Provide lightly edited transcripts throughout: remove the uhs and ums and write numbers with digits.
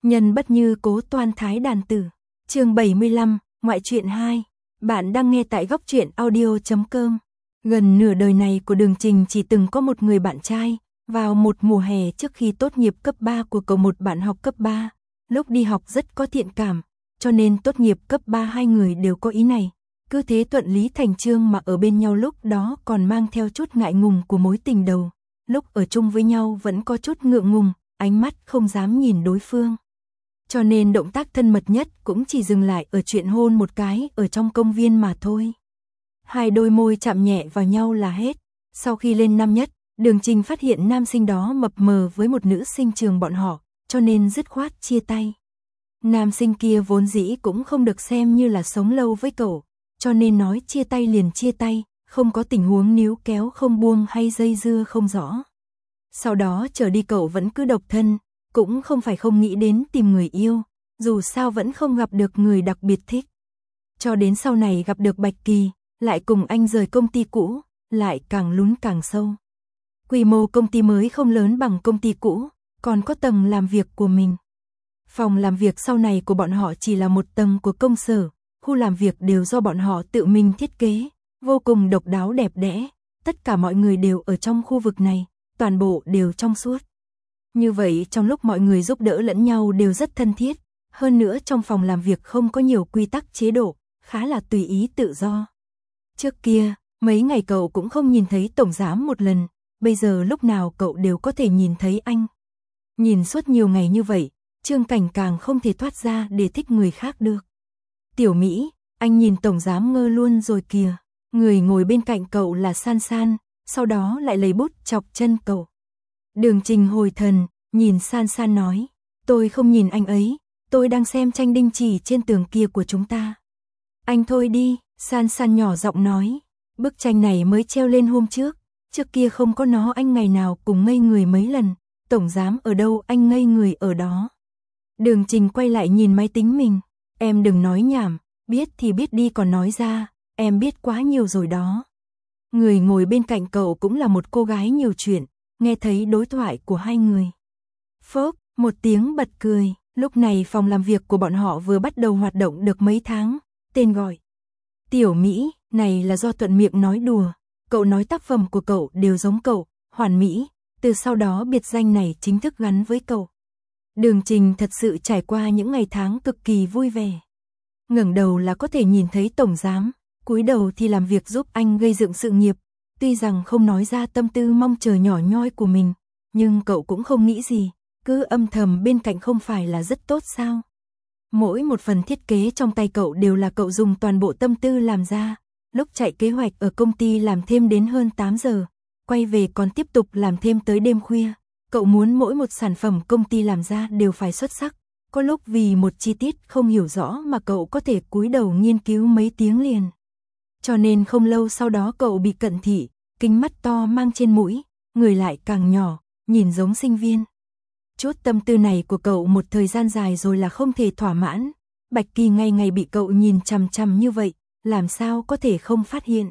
Nhân bất như cố toan thái đàn tử. Chương 75, ngoại truyện 2. Bạn đang nghe tại góc truyện audio.com. Gần nửa đời này của Đường Trình chỉ từng có một người bạn trai. Vào một mùa hè trước khi tốt nghiệp cấp 3 của cậu, một bạn học cấp 3, lúc đi học rất có thiện cảm, cho nên tốt nghiệp cấp 3 hai người đều có ý này. Cứ thế thuận lý thành chương mà ở bên nhau, lúc đó còn mang theo chút ngại ngùng của mối tình đầu. Lúc ở chung với nhau vẫn có chút ngượng ngùng, ánh mắt không dám nhìn đối phương. Cho nên động tác thân mật nhất cũng chỉ dừng lại ở chuyện hôn một cái ở trong công viên mà thôi. Hai đôi môi chạm nhẹ vào nhau là hết. Sau khi lên năm nhất, Đường Trình phát hiện nam sinh đó mập mờ với một nữ sinh trường bọn họ, cho nên dứt khoát chia tay. Nam sinh kia vốn dĩ cũng không được xem như là sống lâu với cậu, cho nên nói chia tay liền chia tay, không có tình huống níu kéo không buông hay dây dưa không rõ. Sau đó trở đi cậu vẫn cứ độc thân, cũng không phải không nghĩ đến tìm người yêu, dù sao vẫn không gặp được người đặc biệt thích. Cho đến sau này gặp được Bạch Kỳ, lại cùng anh rời công ty cũ, lại càng lún càng sâu. Quy mô công ty mới không lớn bằng công ty cũ, còn có tầng làm việc của mình. Phòng làm việc sau này của bọn họ chỉ là một tầng của công sở, khu làm việc đều do bọn họ tự mình thiết kế, vô cùng độc đáo đẹp đẽ, tất cả mọi người đều ở trong khu vực này, toàn bộ đều trong suốt. Như vậy trong lúc mọi người giúp đỡ lẫn nhau đều rất thân thiết, hơn nữa trong phòng làm việc không có nhiều quy tắc chế độ, khá là tùy ý tự do. Trước kia, mấy ngày cậu cũng không nhìn thấy tổng giám một lần, bây giờ lúc nào cậu đều có thể nhìn thấy anh. Nhìn suốt nhiều ngày như vậy, Trương Cảnh càng không thể thoát ra để thích người khác được. Tiểu Mỹ, anh nhìn tổng giám ngơ luôn rồi kìa. Người ngồi bên cạnh cậu là San San, sau đó lại lấy bút chọc chân cậu. Đường Trình hồi thần, nhìn San San nói, tôi không nhìn anh ấy, tôi đang xem tranh đinh chỉ trên tường kia của chúng ta. Anh thôi đi, San San nhỏ giọng nói, bức tranh này mới treo lên hôm trước kia không có nó anh ngày nào cùng ngây người mấy lần, tổng giám ở đâu anh ngây người ở đó. Đường Trình quay lại nhìn máy tính mình, em đừng nói nhảm, biết thì biết đi còn nói ra, em biết quá nhiều rồi đó. Người ngồi bên cạnh cậu cũng là một cô gái nhiều chuyện, nghe thấy đối thoại của hai người. Phốc, một tiếng bật cười, lúc này phòng làm việc của bọn họ vừa bắt đầu hoạt động được mấy tháng, tên gọi Tiểu Mỹ, này là do thuận miệng nói đùa, cậu nói tác phẩm của cậu đều giống cậu, hoàn mỹ, từ sau đó biệt danh này chính thức gắn với cậu. Đường Trình thật sự trải qua những ngày tháng cực kỳ vui vẻ. Ngẩng đầu là có thể nhìn thấy tổng giám, cúi đầu thì làm việc giúp anh gây dựng sự nghiệp, tuy rằng không nói ra tâm tư mong chờ nhỏ nhoi của mình, nhưng cậu cũng không nghĩ gì, cứ âm thầm bên cạnh không phải là rất tốt sao? Mỗi một phần thiết kế trong tay cậu đều là cậu dùng toàn bộ tâm tư làm ra, lúc chạy kế hoạch ở công ty làm thêm đến hơn 8 giờ, quay về còn tiếp tục làm thêm tới đêm khuya. Cậu muốn mỗi một sản phẩm công ty làm ra đều phải xuất sắc, có lúc vì một chi tiết không hiểu rõ mà cậu có thể cúi đầu nghiên cứu mấy tiếng liền. Cho nên không lâu sau đó cậu bị cận thị, kính mắt to mang trên mũi, người lại càng nhỏ, nhìn giống sinh viên. Chút tâm tư này của cậu một thời gian dài rồi là không thể thỏa mãn, Bạch Kỳ ngày ngày bị cậu nhìn chằm chằm như vậy, làm sao có thể không phát hiện.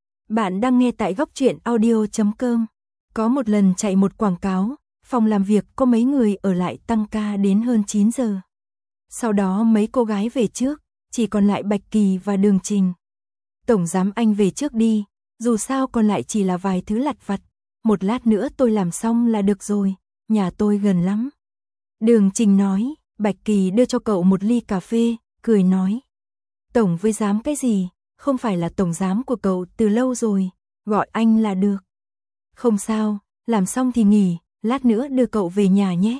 Bạn đang nghe tại góc truyện audio.com. Có một lần chạy một quảng cáo, phòng làm việc có mấy người ở lại tăng ca đến hơn 9 giờ. Sau đó mấy cô gái về trước, chỉ còn lại Bạch Kỳ và Đường Trình. Tổng giám anh về trước đi, dù sao còn lại chỉ là vài thứ lặt vặt, một lát nữa tôi làm xong là được rồi, nhà tôi gần lắm. Đường Trình nói, Bạch Kỳ đưa cho cậu một ly cà phê, cười nói. Tổng với giám cái gì, không phải là tổng giám của cậu từ lâu rồi, gọi anh là được. Không sao, làm xong thì nghỉ, lát nữa đưa cậu về nhà nhé.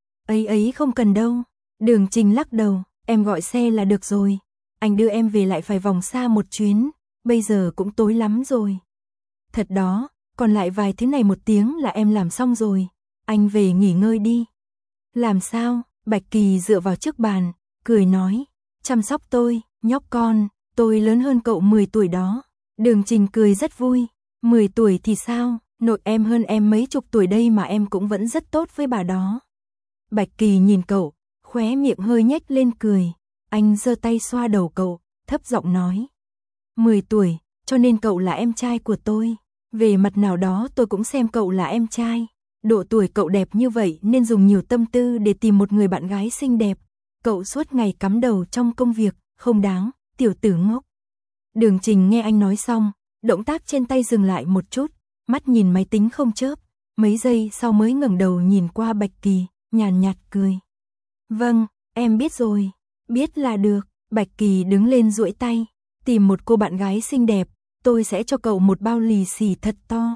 Ấy không cần đâu. Đường Trình lắc đầu, em gọi xe là được rồi. Anh đưa em về lại phải vòng xa một chuyến, bây giờ cũng tối lắm rồi. Thật đó, còn lại vài thứ này một tiếng là em làm xong rồi, anh về nghỉ ngơi đi. Làm sao? Bạch Kỳ dựa vào trước bàn, cười nói, chăm sóc tôi, nhóc con, tôi lớn hơn cậu 10 tuổi đó. Đường Trình cười rất vui, 10 tuổi thì sao? Nội em hơn em mấy chục tuổi đây mà em cũng vẫn rất tốt với bà đó. Bạch Kỳ nhìn cậu, khóe miệng hơi nhếch lên cười. Anh giơ tay xoa đầu cậu, thấp giọng nói. 10 tuổi, cho nên cậu là em trai của tôi. Về mặt nào đó tôi cũng xem cậu là em trai. Độ tuổi cậu đẹp như vậy nên dùng nhiều tâm tư để tìm một người bạn gái xinh đẹp. Cậu suốt ngày cắm đầu trong công việc, không đáng, tiểu tử ngốc. Đường Trình nghe anh nói xong, động tác trên tay dừng lại một chút, mắt nhìn máy tính không chớp, mấy giây sau mới ngẩng đầu nhìn qua Bạch Kỳ, nhàn nhạt cười. Vâng, em biết rồi, biết là được. Bạch Kỳ đứng lên duỗi tay, tìm một cô bạn gái xinh đẹp, tôi sẽ cho cậu một bao lì xì thật to.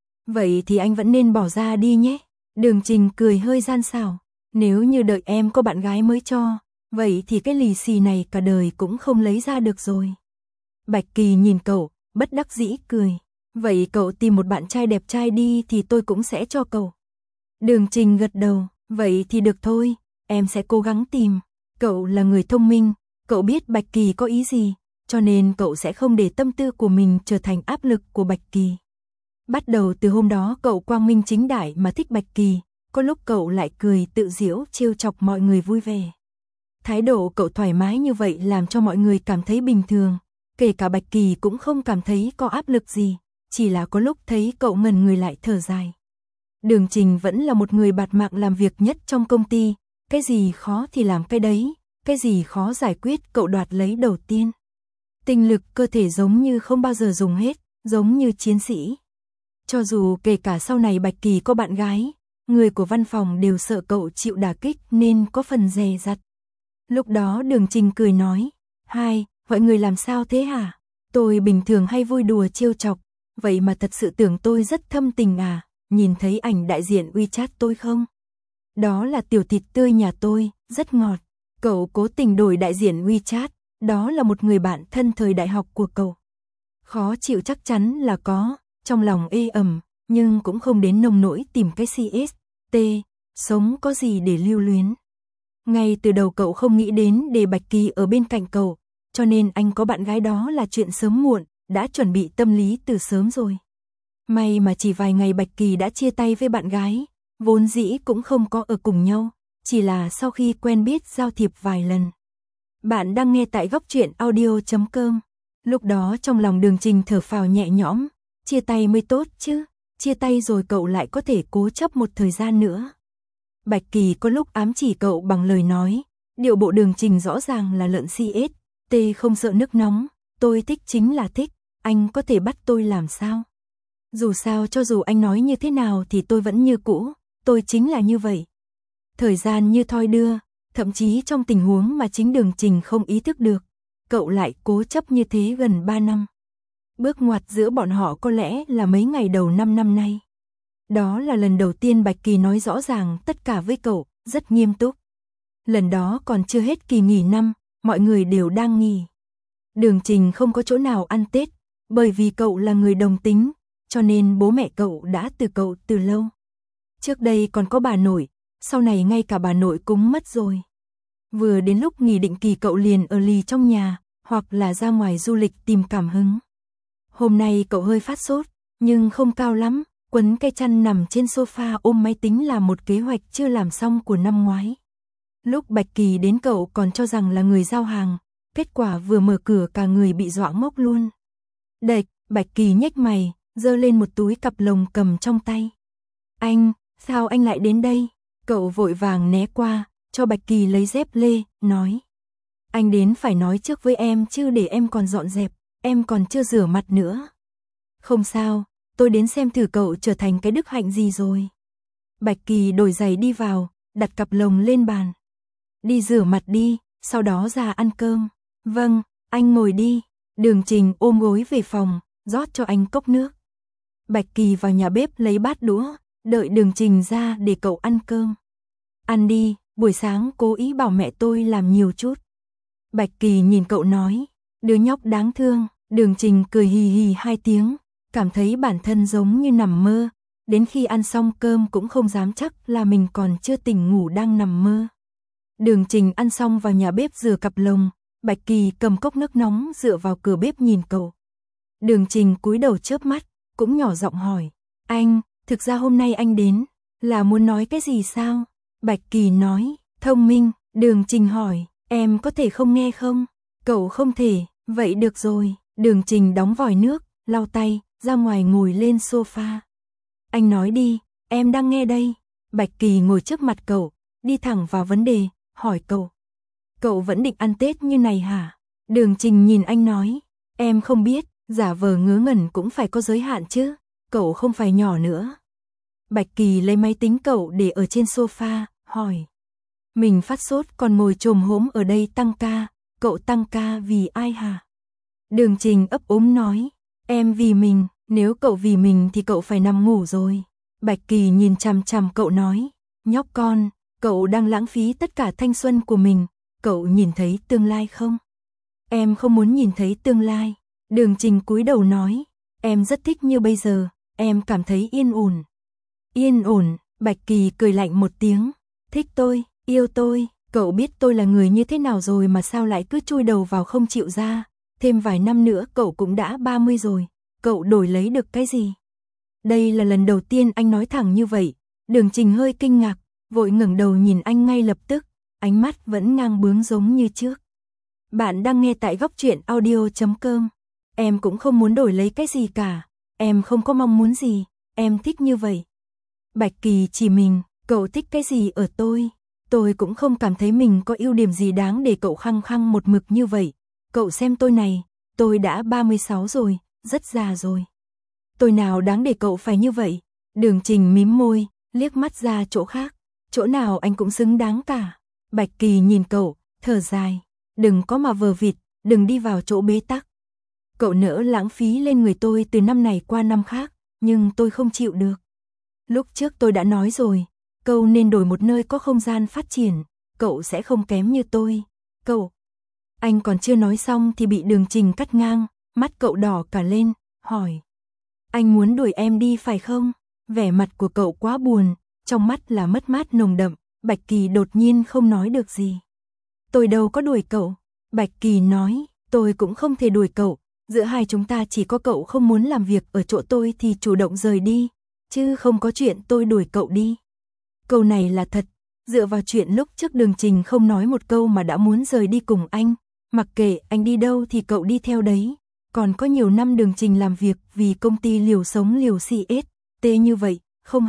Vậy thì anh vẫn nên bỏ ra đi nhé. Đường Trình cười hơi gian xảo, nếu như đợi em có bạn gái mới cho, vậy thì cái lì xì này cả đời cũng không lấy ra được rồi. Bạch Kỳ nhìn cậu, bất đắc dĩ cười. Vậy cậu tìm một bạn trai đẹp trai đi thì tôi cũng sẽ cho cậu. Đường Trình gật đầu, vậy thì được thôi, em sẽ cố gắng tìm. Cậu là người thông minh, cậu biết Bạch Kỳ có ý gì, cho nên cậu sẽ không để tâm tư của mình trở thành áp lực của Bạch Kỳ. Bắt đầu từ hôm đó cậu quang minh chính đại mà thích Bạch Kỳ, có lúc cậu lại cười tự giễu trêu chọc mọi người vui vẻ. Thái độ cậu thoải mái như vậy làm cho mọi người cảm thấy bình thường, kể cả Bạch Kỳ cũng không cảm thấy có áp lực gì, chỉ là có lúc thấy cậu ngẩn người lại thở dài. Đường Trình vẫn là một người bạt mạng làm việc nhất trong công ty, cái gì khó thì làm cái đấy, cái gì khó giải quyết cậu đoạt lấy đầu tiên. Tinh lực cơ thể giống như không bao giờ dùng hết, giống như chiến sĩ. Cho dù kể cả sau này Bạch Kỳ có bạn gái, người của văn phòng đều sợ cậu chịu đả kích nên có phần dè dặt. Lúc đó Đường Trình cười nói, mọi người làm sao thế hả? Tôi bình thường hay vui đùa trêu chọc, vậy mà thật sự tưởng tôi rất thâm tình à, nhìn thấy ảnh đại diện WeChat tôi không? Đó là tiểu thịt tươi nhà tôi, rất ngọt. Cậu cố tình đổi đại diện WeChat, đó là một người bạn thân thời đại học của cậu. Khó chịu chắc chắn là có, trong lòng ê ẩm, nhưng cũng không đến nông nỗi tìm cái CST, sống có gì để lưu luyến. Ngay từ đầu cậu không nghĩ đến để Bạch Kỳ ở bên cạnh cậu, cho nên anh có bạn gái đó là chuyện sớm muộn, đã chuẩn bị tâm lý từ sớm rồi. May mà chỉ vài ngày Bạch Kỳ đã chia tay với bạn gái, vốn dĩ cũng không có ở cùng nhau, chỉ là sau khi quen biết giao thiệp vài lần. Bạn đang nghe tại góc truyện audio.com. Lúc đó trong lòng Đường Trình thở phào nhẹ nhõm, chia tay mới tốt chứ, chia tay rồi cậu lại có thể cố chấp một thời gian nữa. Bạch Kỳ có lúc ám chỉ cậu bằng lời nói, điệu bộ Đường Trình rõ ràng là lợn CST không sợ nước nóng, tôi thích chính là thích, anh có thể bắt tôi làm sao? Dù sao cho dù anh nói như thế nào thì tôi vẫn như cũ, tôi chính là như vậy. Thời gian như thoi đưa, thậm chí trong tình huống mà chính Đường Trình không ý thức được, cậu lại cố chấp như thế gần 3 năm. Bước ngoặt giữa bọn họ có lẽ là mấy ngày đầu 5 năm nay. Đó là lần đầu tiên Bạch Kỳ nói rõ ràng tất cả với cậu, rất nghiêm túc. Lần đó còn chưa hết kỳ nghỉ năm, mọi người đều đang nghỉ. Đường Trình không có chỗ nào ăn Tết, bởi vì cậu là người đồng tính, cho nên bố mẹ cậu đã từ cậu từ lâu. Trước đây còn có bà nội, sau này ngay cả bà nội cũng mất rồi. Vừa đến lúc nghỉ định kỳ cậu liền ở lì trong nhà, hoặc là ra ngoài du lịch tìm cảm hứng. Hôm nay cậu hơi phát sốt, nhưng không cao lắm, quấn cây chăn nằm trên sofa ôm máy tính là một kế hoạch chưa làm xong của năm ngoái. Lúc Bạch Kỳ đến cậu còn cho rằng là người giao hàng, kết quả vừa mở cửa cả người bị dọa ngốc luôn. Đệch, Bạch Kỳ nhếch mày, giơ lên một túi cặp lồng cầm trong tay. Anh, sao anh lại đến đây? Cậu vội vàng né qua, cho Bạch Kỳ lấy dép lê, nói. Anh đến phải nói trước với em chứ để em còn dọn dẹp, em còn chưa rửa mặt nữa. Không sao, tôi đến xem thử cậu trở thành cái đức hạnh gì rồi. Bạch Kỳ đổi giày đi vào, đặt cặp lồng lên bàn. Đi rửa mặt đi, sau đó ra ăn cơm. Vâng, anh ngồi đi. Đường Trình ôm gối về phòng, rót cho anh cốc nước. Bạch Kỳ vào nhà bếp lấy bát đũa, đợi Đường Trình ra để cậu ăn cơm. Ăn đi, buổi sáng cố ý bảo mẹ tôi làm nhiều chút. Bạch Kỳ nhìn cậu nói, đứa nhóc đáng thương. Đường Trình cười hì hì 2 tiếng, cảm thấy bản thân giống như nằm mơ, đến khi ăn xong cơm cũng không dám chắc là mình còn chưa tỉnh ngủ đang nằm mơ. Đường Trình ăn xong vào nhà bếp rửa cặp lồng, Bạch Kỳ cầm cốc nước nóng dựa vào cửa bếp nhìn cậu. Đường Trình cúi đầu chớp mắt, cũng nhỏ giọng hỏi, anh, thực ra hôm nay anh đến, là muốn nói cái gì sao? Bạch Kỳ nói, thông minh. Đường Trình hỏi, em có thể không nghe không? Cậu không thể, vậy được rồi. Đường Trình đóng vòi nước, lau tay, ra ngoài ngồi lên sofa. Anh nói đi, em đang nghe đây. Bạch Kỳ ngồi trước mặt cậu, đi thẳng vào vấn đề, hỏi cậu. Cậu vẫn định ăn Tết như này hả? Đường Trình nhìn anh nói, em không biết, giả vờ ngớ ngẩn cũng phải có giới hạn chứ, cậu không phải nhỏ nữa. Bạch Kỳ lấy máy tính cậu để ở trên sofa, hỏi. Mình phát sốt còn ngồi chồm hổm ở đây tăng ca, cậu tăng ca vì ai hả? Đường Trình ấp úng nói, em vì mình, nếu cậu vì mình thì cậu phải nằm ngủ rồi. Bạch Kỳ nhìn chằm chằm cậu nói, nhóc con, cậu đang lãng phí tất cả thanh xuân của mình, cậu nhìn thấy tương lai không? Em không muốn nhìn thấy tương lai. Đường Trình cúi đầu nói, em rất thích như bây giờ, em cảm thấy yên ổn. Yên ổn, Bạch Kỳ cười lạnh một tiếng, thích tôi, yêu tôi, cậu biết tôi là người như thế nào rồi mà sao lại cứ chui đầu vào không chịu ra, thêm vài năm nữa cậu cũng đã 30 rồi, cậu đổi lấy được cái gì? Đây là lần đầu tiên anh nói thẳng như vậy, Đường Trình hơi kinh ngạc, vội ngẩng đầu nhìn anh ngay lập tức, ánh mắt vẫn ngang bướng giống như trước. Bạn đang nghe tại góc truyện audio.com. Em cũng không muốn đổi lấy cái gì cả, em không có mong muốn gì, em thích như vậy. Bạch Kỳ chỉ mình, cậu thích cái gì ở tôi cũng không cảm thấy mình có ưu điểm gì đáng để cậu khăng khăng một mực như vậy. Cậu xem tôi này, tôi đã 36 rồi, rất già rồi. Tôi nào đáng để cậu phải như vậy? Đường Trình mím môi, liếc mắt ra chỗ khác, chỗ nào anh cũng xứng đáng cả. Bạch Kỳ nhìn cậu, thở dài, đừng có mà vờ vịt, đừng đi vào chỗ bế tắc. Cậu nỡ lãng phí lên người tôi từ năm này qua năm khác, nhưng tôi không chịu được. Lúc trước tôi đã nói rồi, cậu nên đổi một nơi có không gian phát triển, cậu sẽ không kém như tôi. Cậu. Anh còn chưa nói xong thì bị Đường Trình cắt ngang, mắt cậu đỏ cả lên, hỏi. Anh muốn đuổi em đi phải không? Vẻ mặt của cậu quá buồn, trong mắt là mất mát nồng đậm, Bạch Kỳ đột nhiên không nói được gì. Tôi đâu có đuổi cậu. Bạch Kỳ nói, tôi cũng không thể đuổi cậu, giữa hai chúng ta chỉ có cậu không muốn làm việc ở chỗ tôi thì chủ động rời đi, chứ không có chuyện tôi đuổi cậu đi. Câu này là thật, dựa vào chuyện lúc trước Đường Trình không nói một câu mà đã muốn rời đi cùng anh, mặc kệ anh đi đâu thì cậu đi theo đấy. Còn có nhiều năm Đường Trình làm việc vì công ty liều sống liều CST như vậy, không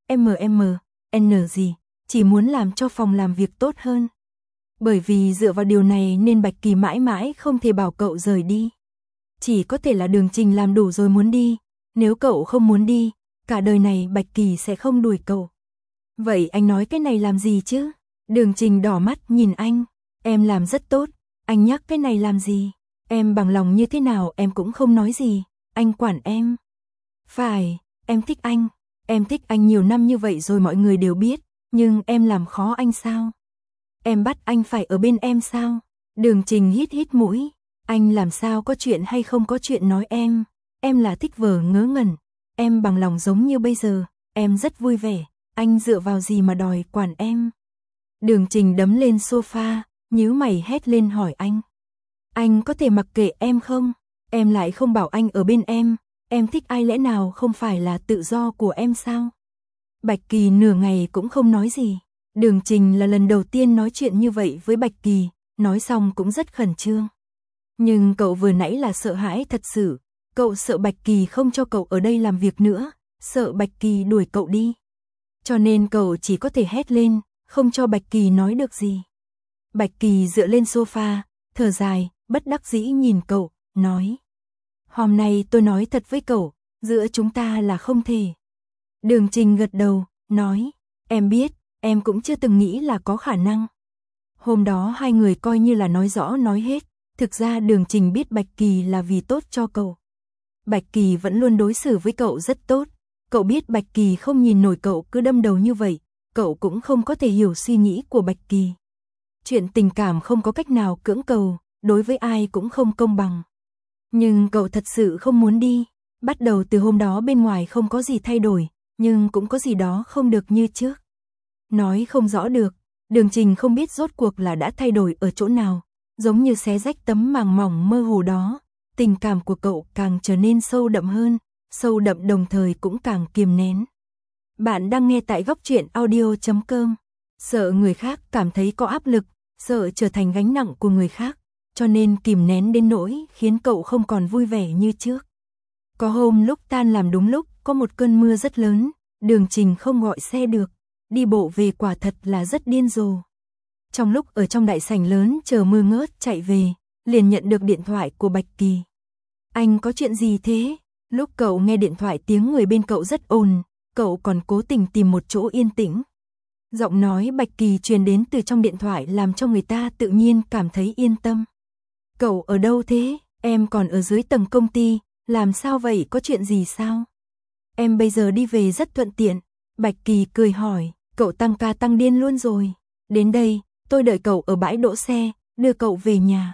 n gì, chỉ muốn làm cho phòng làm việc tốt hơn. Bởi vì dựa vào điều này nên Bạch Kỳ mãi mãi không thể bảo cậu rời đi. Chỉ có thể là Đường Trình làm đủ rồi muốn đi, nếu cậu không muốn đi, cả đời này Bạch Kỳ sẽ không đuổi cậu. Vậy anh nói cái này làm gì chứ? Đường Trình đỏ mắt nhìn anh, em làm rất tốt, anh nhắc cái này làm gì? Em bằng lòng như thế nào em cũng không nói gì, anh quản em. Phải, em thích anh nhiều năm như vậy rồi mọi người đều biết, nhưng em làm khó anh sao? Em bắt anh phải ở bên em sao? Đường Trình hít hít mũi, anh làm sao có chuyện hay không có chuyện nói em là thích vờ ngớ ngẩn, em bằng lòng giống như bây giờ, em rất vui vẻ, anh dựa vào gì mà đòi quản em? Đường Trình đấm lên sofa, nhíu mày hét lên hỏi anh. Anh có thể mặc kệ em không? Em lại không bảo anh ở bên em thích ai lẽ nào không phải là tự do của em sao? Bạch Kỳ nửa ngày cũng không nói gì. Đường Trình là lần đầu tiên nói chuyện như vậy với Bạch Kỳ, nói xong cũng rất khẩn trương. Nhưng cậu vừa nãy là sợ hãi thật sự, cậu sợ Bạch Kỳ không cho cậu ở đây làm việc nữa, sợ Bạch Kỳ đuổi cậu đi. Cho nên cậu chỉ có thể hét lên, không cho Bạch Kỳ nói được gì. Bạch Kỳ dựa lên sofa, thở dài, bất đắc dĩ nhìn cậu, nói. Hôm nay tôi nói thật với cậu, giữa chúng ta là không thể. Đường Trình gật đầu, nói, em biết, em cũng chưa từng nghĩ là có khả năng. Hôm đó hai người coi như là nói rõ nói hết, thực ra Đường Trình biết Bạch Kỳ là vì tốt cho cậu. Bạch Kỳ vẫn luôn đối xử với cậu rất tốt, cậu biết Bạch Kỳ không nhìn nổi cậu cứ đâm đầu như vậy, cậu cũng không có thể hiểu suy nghĩ của Bạch Kỳ. Chuyện tình cảm không có cách nào cưỡng cầu, đối với ai cũng không công bằng. Nhưng cậu thật sự không muốn đi, bắt đầu từ hôm đó bên ngoài không có gì thay đổi, nhưng cũng có gì đó không được như trước. Nói không rõ được, Đường Trình không biết rốt cuộc là đã thay đổi ở chỗ nào, giống như xé rách tấm màng mỏng mơ hồ đó, tình cảm của cậu càng trở nên sâu đậm hơn, sâu đậm đồng thời cũng càng kiềm nén. Bạn đang nghe tại góc truyện audio.com. Sợ người khác cảm thấy có áp lực, sợ trở thành gánh nặng của người khác, cho nên kìm nén đến nỗi khiến cậu không còn vui vẻ như trước. Có hôm lúc tan làm đúng lúc, có một cơn mưa rất lớn, Đường Trình không gọi xe được, đi bộ về quả thật là rất điên rồ. Trong lúc ở trong đại sảnh lớn chờ mưa ngớt chạy về, liền nhận được điện thoại của Bạch Kỳ. Anh có chuyện gì thế? Lúc cậu nghe điện thoại tiếng người bên cậu rất ồn, cậu còn cố tình tìm một chỗ yên tĩnh. Giọng nói Bạch Kỳ truyền đến từ trong điện thoại làm cho người ta tự nhiên cảm thấy yên tâm. Cậu ở đâu thế? Em còn ở dưới tầng công ty, làm sao vậy, có chuyện gì sao? Em bây giờ đi về rất thuận tiện. Bạch Kỳ cười hỏi, cậu tăng ca tăng điên luôn rồi. Đến đây, tôi đợi cậu ở bãi đỗ xe, đưa cậu về nhà.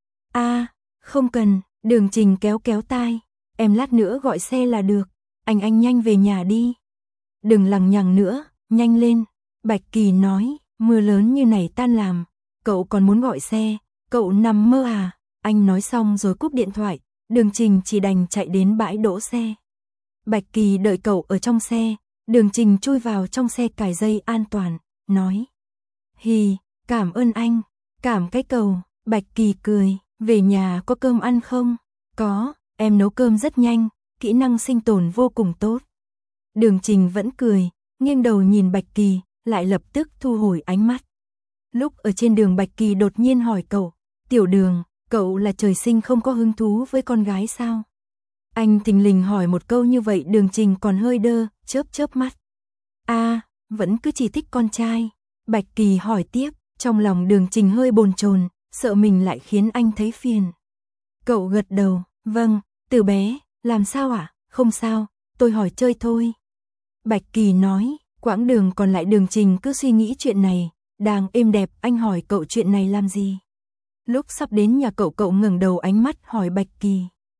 Không cần, Đường Trình kéo kéo tai. Em lát nữa gọi xe là được, anh nhanh về nhà đi. Đừng lằng nhằng nữa, nhanh lên. Bạch Kỳ nói, mưa lớn như này tan làm, cậu còn muốn gọi xe, cậu nằm mơ à? Anh nói xong rồi cúp điện thoại, Đường Trình chỉ đành chạy đến bãi đỗ xe. Bạch Kỳ đợi cậu ở trong xe, Đường Trình chui vào trong xe cài dây an toàn, nói. Hì, cảm ơn anh, cảm cái cầu. Bạch Kỳ cười, về nhà có cơm ăn không? Có, em nấu cơm rất nhanh, kỹ năng sinh tồn vô cùng tốt. Đường Trình vẫn cười, nghiêng đầu nhìn Bạch Kỳ, lại lập tức thu hồi ánh mắt. Lúc ở trên đường Bạch Kỳ đột nhiên hỏi cậu, Tiểu Đường, cậu là trời sinh không có hứng thú với con gái sao? Anh thình lình hỏi một câu như vậy, Đường Trình còn hơi đơ, chớp mắt. Vẫn cứ chỉ thích con trai. Bạch Kỳ hỏi tiếp, trong lòng Đường Trình hơi bồn chồn, sợ mình lại khiến anh thấy phiền. Cậu gật đầu, vâng, từ bé, làm sao ạ? Không sao, tôi hỏi chơi thôi. Bạch Kỳ nói, quãng đường còn lại Đường Trình cứ suy nghĩ chuyện này, đang êm đẹp, anh hỏi cậu chuyện này làm gì? Lúc sắp đến nhà cậu, cậu ngẩng đầu ánh mắt hỏi Bạch Kỳ.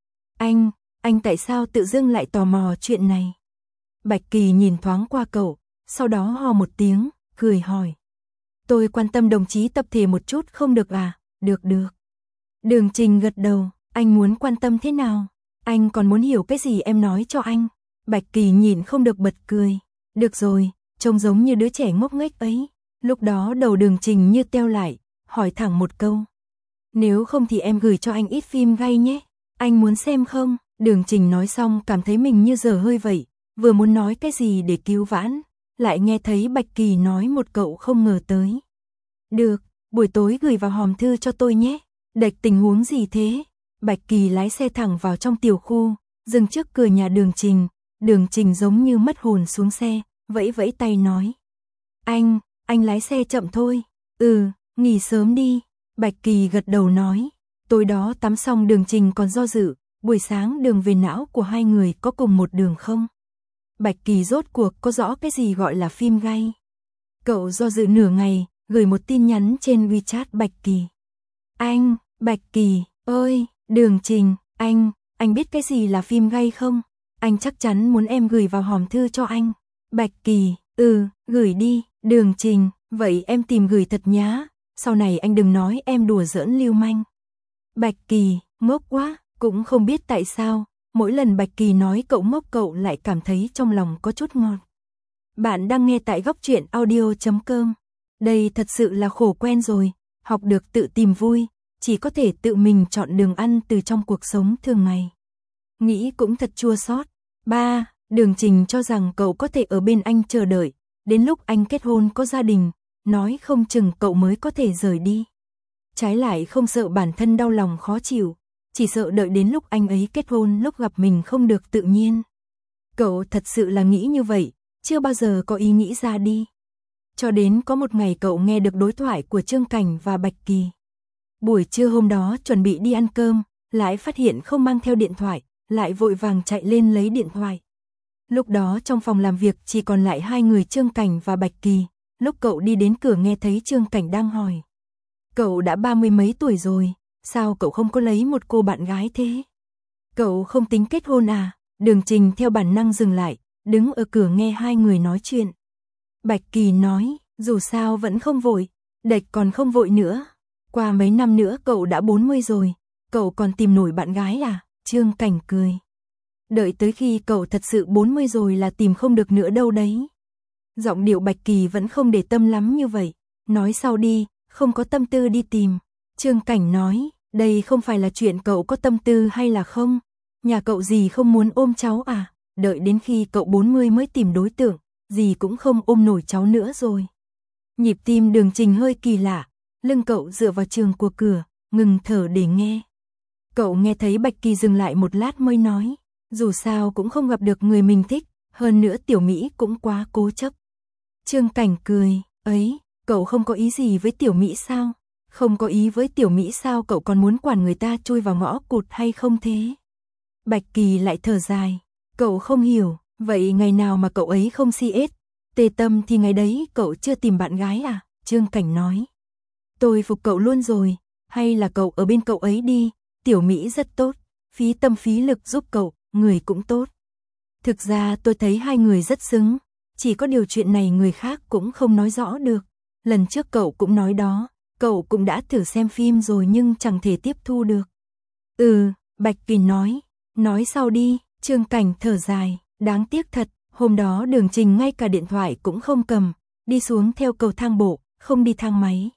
Anh tại sao tự dưng lại tò mò chuyện này? Bạch Kỳ nhìn thoáng qua cậu, sau đó ho một tiếng, cười hỏi. Tôi quan tâm đồng chí tập thể một chút không được à? Được. Đường Trình gật đầu, anh muốn quan tâm thế nào? Anh còn muốn hiểu cái gì em nói cho anh. Bạch Kỳ nhìn không được bật cười. Được rồi, trông giống như đứa trẻ ngốc nghếch ấy. Lúc đó đầu Đường Trình như teo lại, hỏi thẳng một câu. Nếu không thì em gửi cho anh ít phim gay nhé. Anh muốn xem không? Đường Trình nói xong cảm thấy mình như dở hơi vậy, vừa muốn nói cái gì để cứu vãn, lại nghe thấy Bạch Kỳ nói một cậu không ngờ tới. Được, buổi tối gửi vào hòm thư cho tôi nhé. Đệch tình huống gì thế? Bạch Kỳ lái xe thẳng vào trong tiểu khu, dừng trước cửa nhà Đường Trình. Đường Trình giống như mất hồn xuống xe, vẫy vẫy tay nói. Anh lái xe chậm thôi. Nghỉ sớm đi. Bạch Kỳ gật đầu nói. Tối đó tắm xong Đường Trình còn do dự, buổi sáng đường về não của hai người có cùng một đường không? Bạch Kỳ rốt cuộc có rõ cái gì gọi là phim gay. Cậu do dự nửa ngày, gửi một tin nhắn trên WeChat Bạch Kỳ. Bạch Kỳ, ơi, Đường Trình, anh biết cái gì là phim gay không? Anh chắc chắn muốn em gửi vào hòm thư cho anh. Bạch Kỳ, gửi đi. Đường Trình, vậy em tìm gửi thật nhá, sau này anh đừng nói em đùa giỡn lưu manh. Bạch Kỳ, ngốc quá, cũng không biết tại sao, mỗi lần Bạch Kỳ nói cậu ngốc cậu lại cảm thấy trong lòng có chút ngọt. Bạn đang nghe tại góc truyện audio.com. Đây thật sự là khổ quen rồi, học được tự tìm vui, chỉ có thể tự mình chọn đường ăn từ trong cuộc sống thường ngày. Nghĩ cũng thật chua xót. Đường Trình cho rằng cậu có thể ở bên anh chờ đợi, đến lúc anh kết hôn có gia đình, nói không chừng cậu mới có thể rời đi. Trái lại không sợ bản thân đau lòng khó chịu, chỉ sợ đợi đến lúc anh ấy kết hôn lúc gặp mình không được tự nhiên. Cậu thật sự là nghĩ như vậy, chưa bao giờ có ý nghĩ ra đi. Cho đến có một ngày cậu nghe được đối thoại của Trương Cảnh và Bạch Kỳ. Buổi trưa hôm đó chuẩn bị đi ăn cơm, lại phát hiện không mang theo điện thoại, lại vội vàng chạy lên lấy điện thoại. Lúc đó trong phòng làm việc chỉ còn lại hai người Trương Cảnh và Bạch Kỳ, lúc cậu đi đến cửa nghe thấy Trương Cảnh đang hỏi. Cậu đã 30 mấy tuổi rồi, sao cậu không có lấy một cô bạn gái thế? Cậu không tính kết hôn à? Đường Trình theo bản năng dừng lại, đứng ở cửa nghe hai người nói chuyện. Bạch Kỳ nói, dù sao vẫn không vội, đệch còn không vội nữa. Qua mấy năm nữa cậu đã 40 rồi, cậu còn tìm nổi bạn gái à? Trương Cảnh cười. Đợi tới khi cậu thật sự 40 rồi là tìm không được nữa đâu đấy. Giọng điệu Bạch Kỳ vẫn không để tâm lắm như vậy. Nói sau đi, không có tâm tư đi tìm. Trương Cảnh nói, đây không phải là chuyện cậu có tâm tư hay là không. Nhà cậu gì không muốn ôm cháu à? đợi đến khi cậu 40 mới tìm đối tượng, dì cũng không ôm nổi cháu nữa rồi. Nhịp tim Đường Trình hơi kỳ lạ, lưng cậu dựa vào trường của cửa, ngừng thở để nghe. Cậu nghe thấy Bạch Kỳ dừng lại một lát mới nói, dù sao cũng không gặp được người mình thích, hơn nữa Tiểu Mỹ cũng quá cố chấp. Trương Cảnh cười, ấy, cậu không có ý gì với Tiểu Mỹ sao? Không có ý với Tiểu Mỹ sao cậu còn muốn quản người ta chui vào ngõ cụt hay không thế? Bạch Kỳ lại thở dài, cậu không hiểu, vậy ngày nào mà cậu ấy không si ết, tê tâm thì ngày đấy cậu chưa tìm bạn gái à? Trương Cảnh nói, tôi phục cậu luôn rồi, hay là cậu ở bên cậu ấy đi, Tiểu Mỹ rất tốt, phí tâm phí lực giúp cậu, người cũng tốt. Thực ra tôi thấy hai người rất xứng, chỉ có điều chuyện này người khác cũng không nói rõ được. Lần trước cậu cũng nói đó, cậu cũng đã thử xem phim rồi nhưng chẳng thể tiếp thu được. Bạch Kỳ nói sau đi, Trương Cảnh thở dài, đáng tiếc thật, hôm đó Đường Trình ngay cả điện thoại cũng không cầm, đi xuống theo cầu thang bộ, không đi thang máy.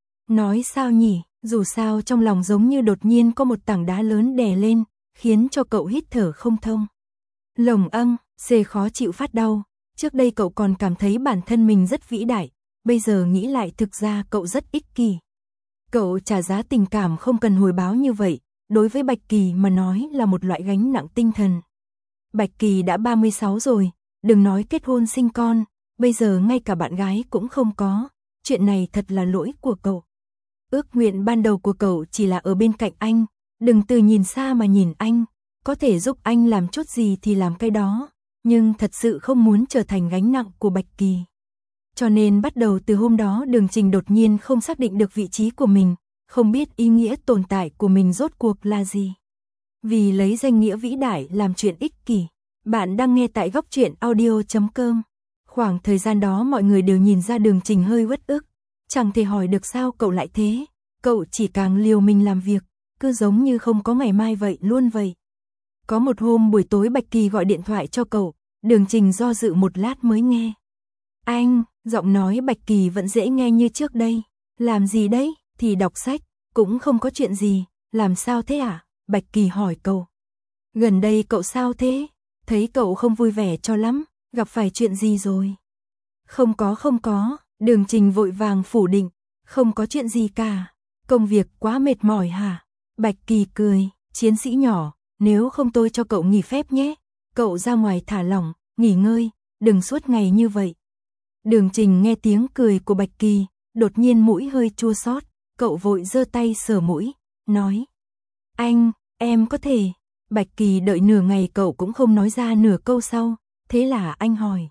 Nói sao nhỉ, dù sao trong lòng giống như đột nhiên có một tảng đá lớn đè lên, khiến cho cậu hít thở không thông. Lồng xê khó chịu phát đau, trước đây cậu còn cảm thấy bản thân mình rất vĩ đại, bây giờ nghĩ lại thực ra cậu rất ích kỷ. Cậu trả giá tình cảm không cần hồi báo như vậy, đối với Bạch Kỳ mà nói là một loại gánh nặng tinh thần. Bạch Kỳ đã 36 rồi, đừng nói kết hôn sinh con, bây giờ ngay cả bạn gái cũng không có, chuyện này thật là lỗi của cậu. Ước nguyện ban đầu của cậu chỉ là ở bên cạnh anh, đừng từ nhìn xa mà nhìn anh, có thể giúp anh làm chút gì thì làm cái đó, nhưng thật sự không muốn trở thành gánh nặng của Bạch Kỳ. Cho nên bắt đầu từ hôm đó Đường Trình đột nhiên không xác định được vị trí của mình, không biết ý nghĩa tồn tại của mình rốt cuộc là gì. Vì lấy danh nghĩa vĩ đại làm chuyện ích kỷ. Bạn đang nghe tại Góc Truyện Audio.com. Khoảng thời gian đó mọi người đều nhìn ra Đường Trình hơi uất ức, chẳng thể hỏi được sao cậu lại thế, cậu chỉ càng liều mình làm việc, cứ giống như không có ngày mai vậy luôn vậy. Có một hôm buổi tối Bạch Kỳ gọi điện thoại cho cậu, Đường Trình do dự một lát mới nghe. Anh, giọng nói Bạch Kỳ vẫn dễ nghe như trước đây. Làm gì đấy? Thì đọc sách, cũng không có chuyện gì, làm sao thế à? Bạch Kỳ hỏi cậu. Gần đây cậu sao thế? Thấy cậu không vui vẻ cho lắm, gặp phải chuyện gì rồi? Không có, Đường Trình vội vàng phủ định, không có chuyện gì cả. Công việc quá mệt mỏi hả? Bạch Kỳ cười, chiến sĩ nhỏ, nếu không tôi cho cậu nghỉ phép nhé. Cậu ra ngoài thả lỏng, nghỉ ngơi, đừng suốt ngày như vậy. Đường Trình nghe tiếng cười của Bạch Kỳ, đột nhiên mũi hơi chua xót, cậu vội giơ tay sờ mũi, nói. Anh, em có thể. Bạch Kỳ đợi nửa ngày cậu cũng không nói ra nửa câu sau, thế là anh hỏi.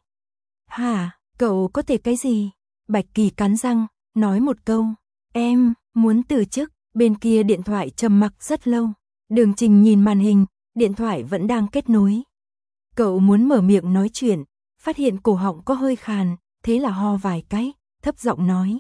Hả, cậu có thể cái gì? Bạch Kỳ cắn răng, nói một câu, em muốn từ chức. Bên kia điện thoại trầm mặc rất lâu, Đường Trình nhìn màn hình, điện thoại vẫn đang kết nối. Cậu muốn mở miệng nói chuyện, phát hiện cổ họng có hơi khàn, thế là ho vài cái, thấp giọng nói.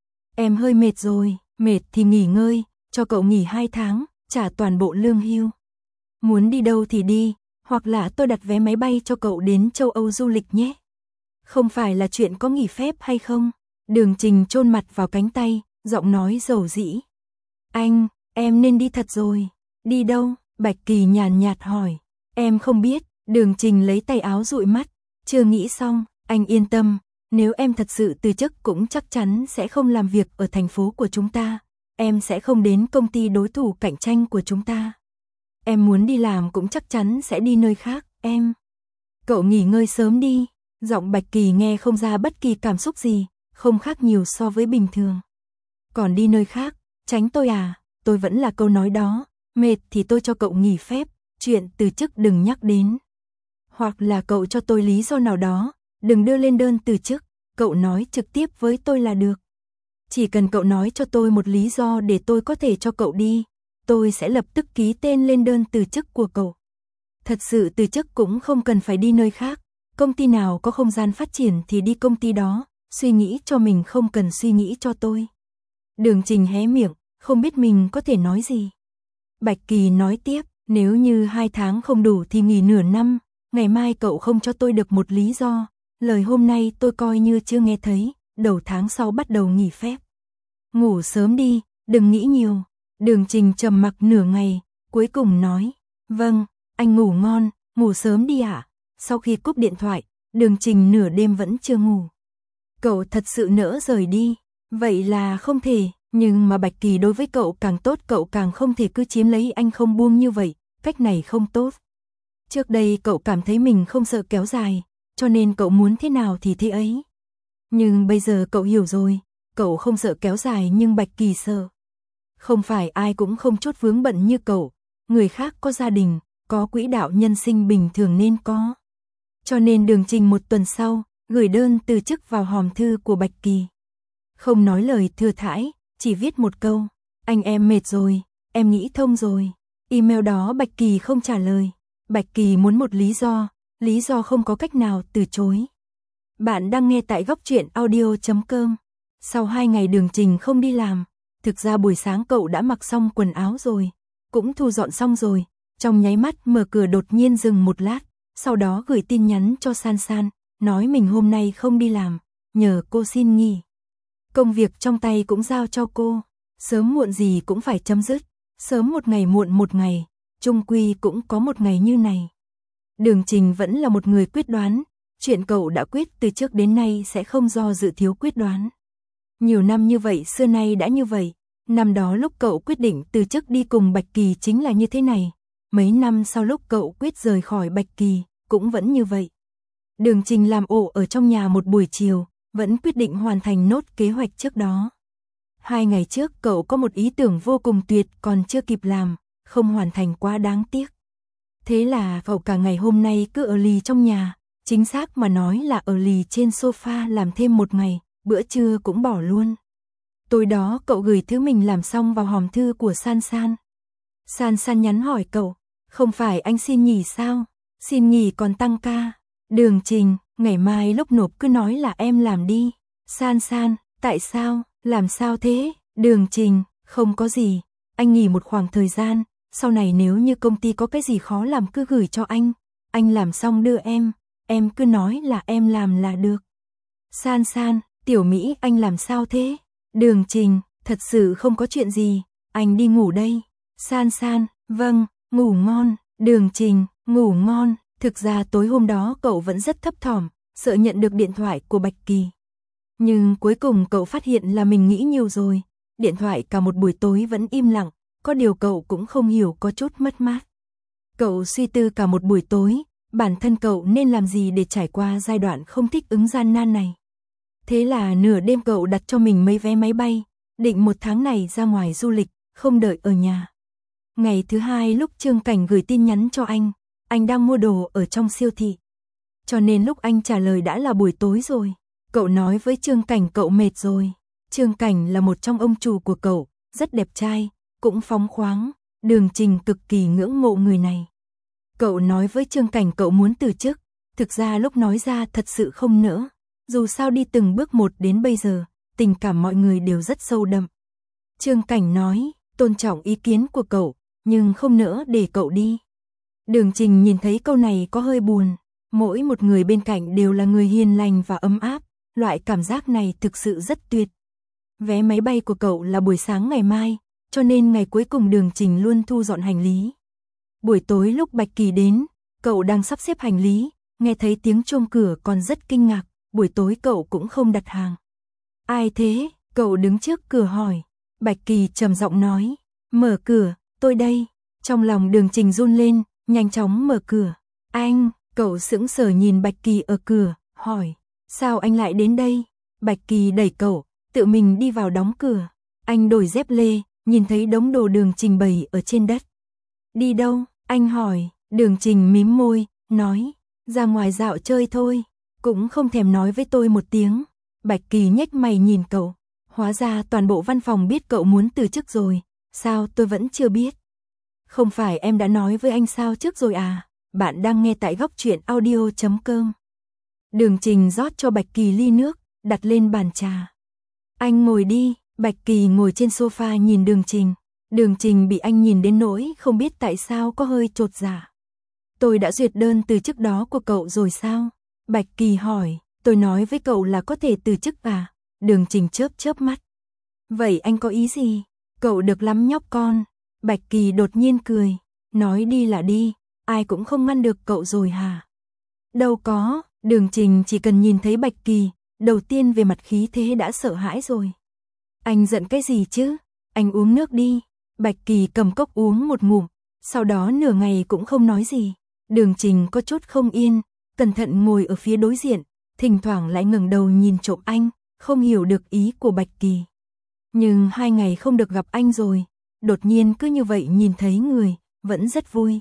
Em hơi mệt rồi, mệt thì nghỉ ngơi, cho cậu nghỉ 2 tháng, trả toàn bộ lương hưu. Muốn đi đâu thì đi, hoặc là tôi đặt vé máy bay cho cậu đến châu Âu du lịch nhé. Không phải là chuyện có nghỉ phép hay không? Đường Trình chôn mặt vào cánh tay, giọng nói dầu dĩ. Anh, em nên đi thật rồi. Đi đâu? Bạch Kỳ nhàn nhạt hỏi. Em không biết. Đường Trình lấy tay áo dụi mắt. Chưa nghĩ xong, anh yên tâm. Nếu em thật sự từ chức cũng chắc chắn sẽ không làm việc ở thành phố của chúng ta. Em sẽ không đến công ty đối thủ cạnh tranh của chúng ta. Em muốn đi làm cũng chắc chắn sẽ đi nơi khác, em. Cậu nghỉ ngơi sớm đi. Giọng Bạch Kỳ nghe không ra bất kỳ cảm xúc gì, không khác nhiều so với bình thường. Còn đi nơi khác, tránh tôi à? Tôi vẫn là câu nói đó, mệt thì tôi cho cậu nghỉ phép, chuyện từ chức đừng nhắc đến. Hoặc là cậu cho tôi lý do nào đó, đừng đưa lên đơn từ chức, cậu nói trực tiếp với tôi là được. Chỉ cần cậu nói cho tôi một lý do để tôi có thể cho cậu đi, tôi sẽ lập tức ký tên lên đơn từ chức của cậu. Thật sự từ chức cũng không cần phải đi nơi khác, công ty nào có không gian phát triển thì đi công ty đó, suy nghĩ cho mình không cần suy nghĩ cho tôi. Đường Trình hé miệng, không biết mình có thể nói gì. Bạch Kỳ nói tiếp, nếu như 2 tháng không đủ thì nghỉ nửa năm, ngày mai cậu không cho tôi được một lý do, lời hôm nay tôi coi như chưa nghe thấy, đầu tháng sau bắt đầu nghỉ phép. Ngủ sớm đi, đừng nghĩ nhiều. Đường Trình trầm mặc nửa ngày, cuối cùng nói, vâng, anh ngủ ngon, ngủ sớm đi ạ. Sau khi cúp điện thoại, Đường Trình nửa đêm vẫn chưa ngủ. Cậu thật sự nỡ rời đi, vậy là không thể, nhưng mà Bạch Kỳ đối với cậu càng tốt, cậu càng không thể cứ chiếm lấy anh không buông như vậy, cách này không tốt. Trước đây cậu cảm thấy mình không sợ kéo dài, cho nên cậu muốn thế nào thì thế ấy. Nhưng bây giờ cậu hiểu rồi, cậu không sợ kéo dài nhưng Bạch Kỳ sợ. Không phải ai cũng không chút vướng bận như cậu, người khác có gia đình, có quỹ đạo nhân sinh bình thường nên có. Cho nên Đường Trình một tuần sau, gửi đơn từ chức vào hòm thư của Bạch Kỳ. Không nói lời thừa thãi, chỉ viết một câu, anh em mệt rồi, em nghĩ thông rồi. Email đó Bạch Kỳ không trả lời. Bạch Kỳ muốn một lý do không có cách nào từ chối. Bạn đang nghe tại góc truyện audio.com. Sau 2 ngày Đường Trình không đi làm, thực ra buổi sáng cậu đã mặc xong quần áo rồi, cũng thu dọn xong rồi, trong nháy mắt mở cửa đột nhiên dừng một lát, sau đó gửi tin nhắn cho San San, nói mình hôm nay không đi làm, nhờ cô xin nghỉ. Công việc trong tay cũng giao cho cô, sớm muộn gì cũng phải chấm dứt, sớm một ngày muộn một ngày, chung quy cũng có một ngày như này. Đường Trình vẫn là một người quyết đoán, chuyện cậu đã quyết từ trước đến nay sẽ không do dự thiếu quyết đoán. Nhiều năm như vậy xưa nay đã như vậy, năm đó lúc cậu quyết định từ chức đi cùng Bạch Kỳ chính là như thế này, mấy năm sau lúc cậu quyết rời khỏi Bạch Kỳ, cũng vẫn như vậy. Đường Trình làm ổ ở trong nhà một buổi chiều, vẫn quyết định hoàn thành nốt kế hoạch trước đó. 2 ngày trước cậu có một ý tưởng vô cùng tuyệt còn chưa kịp làm, không hoàn thành quá đáng tiếc. Thế là cậu cả ngày hôm nay cứ ở lì trong nhà, chính xác mà nói là ở lì trên sofa làm thêm một ngày, bữa trưa cũng bỏ luôn. Tối đó cậu gửi thứ mình làm xong vào hòm thư của San San. San San nhắn hỏi cậu, không phải anh xin nghỉ sao? Xin nghỉ còn tăng ca. Đường Trình, ngày mai lúc nộp cứ nói là em làm đi. San San, tại sao, làm sao thế? Đường Trình, không có gì, anh nghỉ một khoảng thời gian, sau này nếu như công ty có cái gì khó làm cứ gửi cho anh làm xong đưa em cứ nói là em làm là được. San San, Tiểu Mỹ anh làm sao thế? Đường Trình, thật sự không có chuyện gì, anh đi ngủ đây. San San, vâng, ngủ ngon. Đường Trình, ngủ ngon. Thực ra tối hôm đó cậu vẫn rất thấp thỏm, sợ nhận được điện thoại của Bạch Kỳ. Nhưng cuối cùng cậu phát hiện là mình nghĩ nhiều rồi, điện thoại cả một buổi tối vẫn im lặng, có điều cậu cũng không hiểu có chút mất mát. Cậu suy tư cả một buổi tối, bản thân cậu nên làm gì để trải qua giai đoạn không thích ứng gian nan này. Thế là nửa đêm cậu đặt cho mình mấy vé máy bay, định 1 tháng này ra ngoài du lịch, không đợi ở nhà. Ngày thứ 2 lúc Trương Cảnh gửi tin nhắn cho anh đang mua đồ ở trong siêu thị. Cho nên lúc anh trả lời đã là buổi tối rồi. Cậu nói với Trương Cảnh cậu mệt rồi. Trương Cảnh là một trong ông chủ của cậu, rất đẹp trai, cũng phóng khoáng, Đường Trình cực kỳ ngưỡng mộ người này. Cậu nói với Trương Cảnh cậu muốn từ chức, thực ra lúc nói ra thật sự không nỡ. Dù sao đi từng bước một đến bây giờ, tình cảm mọi người đều rất sâu đậm. Trương Cảnh nói, tôn trọng ý kiến của cậu, nhưng không nỡ để cậu đi. Đường Trình nhìn thấy câu này có hơi buồn, mỗi một người bên cạnh đều là người hiền lành và ấm áp, loại cảm giác này thực sự rất tuyệt. Vé máy bay của cậu là buổi sáng ngày mai, cho nên ngày cuối cùng Đường Trình luôn thu dọn hành lý. Buổi tối lúc Bạch Kỳ đến, cậu đang sắp xếp hành lý, nghe thấy tiếng chuông cửa còn rất kinh ngạc, buổi tối cậu cũng không đặt hàng. Ai thế? Cậu đứng trước cửa hỏi. Bạch Kỳ trầm giọng nói, mở cửa, tôi đây. Trong lòng Đường Trình run lên, nhanh chóng mở cửa. Anh, cậu sững sờ nhìn Bạch Kỳ ở cửa, hỏi, sao anh lại đến đây? Bạch Kỳ đẩy cậu, tự mình đi vào đóng cửa. Anh đổi dép lê, nhìn thấy đống đồ Đường Trình bày ở trên đất. Đi đâu? Anh hỏi. Đường Trình mím môi, nói, ra ngoài dạo chơi thôi, cũng không thèm nói với tôi một tiếng. Bạch Kỳ nhếch mày nhìn cậu, hóa ra toàn bộ văn phòng biết cậu muốn từ chức rồi, sao tôi vẫn chưa biết? Không phải em đã nói với anh sao trước rồi à? Bạn đang nghe tại góc truyện audio.com. Đường Trình rót cho Bạch Kỳ ly nước, đặt lên bàn trà. Anh ngồi đi. Bạch Kỳ ngồi trên sofa nhìn Đường Trình. Đường Trình bị anh nhìn đến nỗi không biết tại sao có hơi chột dạ. Tôi đã duyệt đơn từ chức đó của cậu rồi sao? Bạch Kỳ hỏi, tôi nói với cậu là có thể từ chức à? Đường Trình chớp chớp mắt. Vậy anh có ý gì? Cậu được lắm nhóc con. Bạch Kỳ đột nhiên cười, nói đi là đi, ai cũng không ngăn được cậu rồi hả? Đâu có, Đường Trình chỉ cần nhìn thấy Bạch Kỳ, đầu tiên về mặt khí thế đã sợ hãi rồi. Anh giận cái gì chứ? Anh uống nước đi. Bạch Kỳ cầm cốc uống một ngụm, sau đó nửa ngày cũng không nói gì. Đường Trình có chút không yên, cẩn thận ngồi ở phía đối diện, thỉnh thoảng lại ngẩng đầu nhìn trộm anh, không hiểu được ý của Bạch Kỳ. Nhưng 2 ngày không được gặp anh rồi, đột nhiên cứ như vậy nhìn thấy người, vẫn rất vui.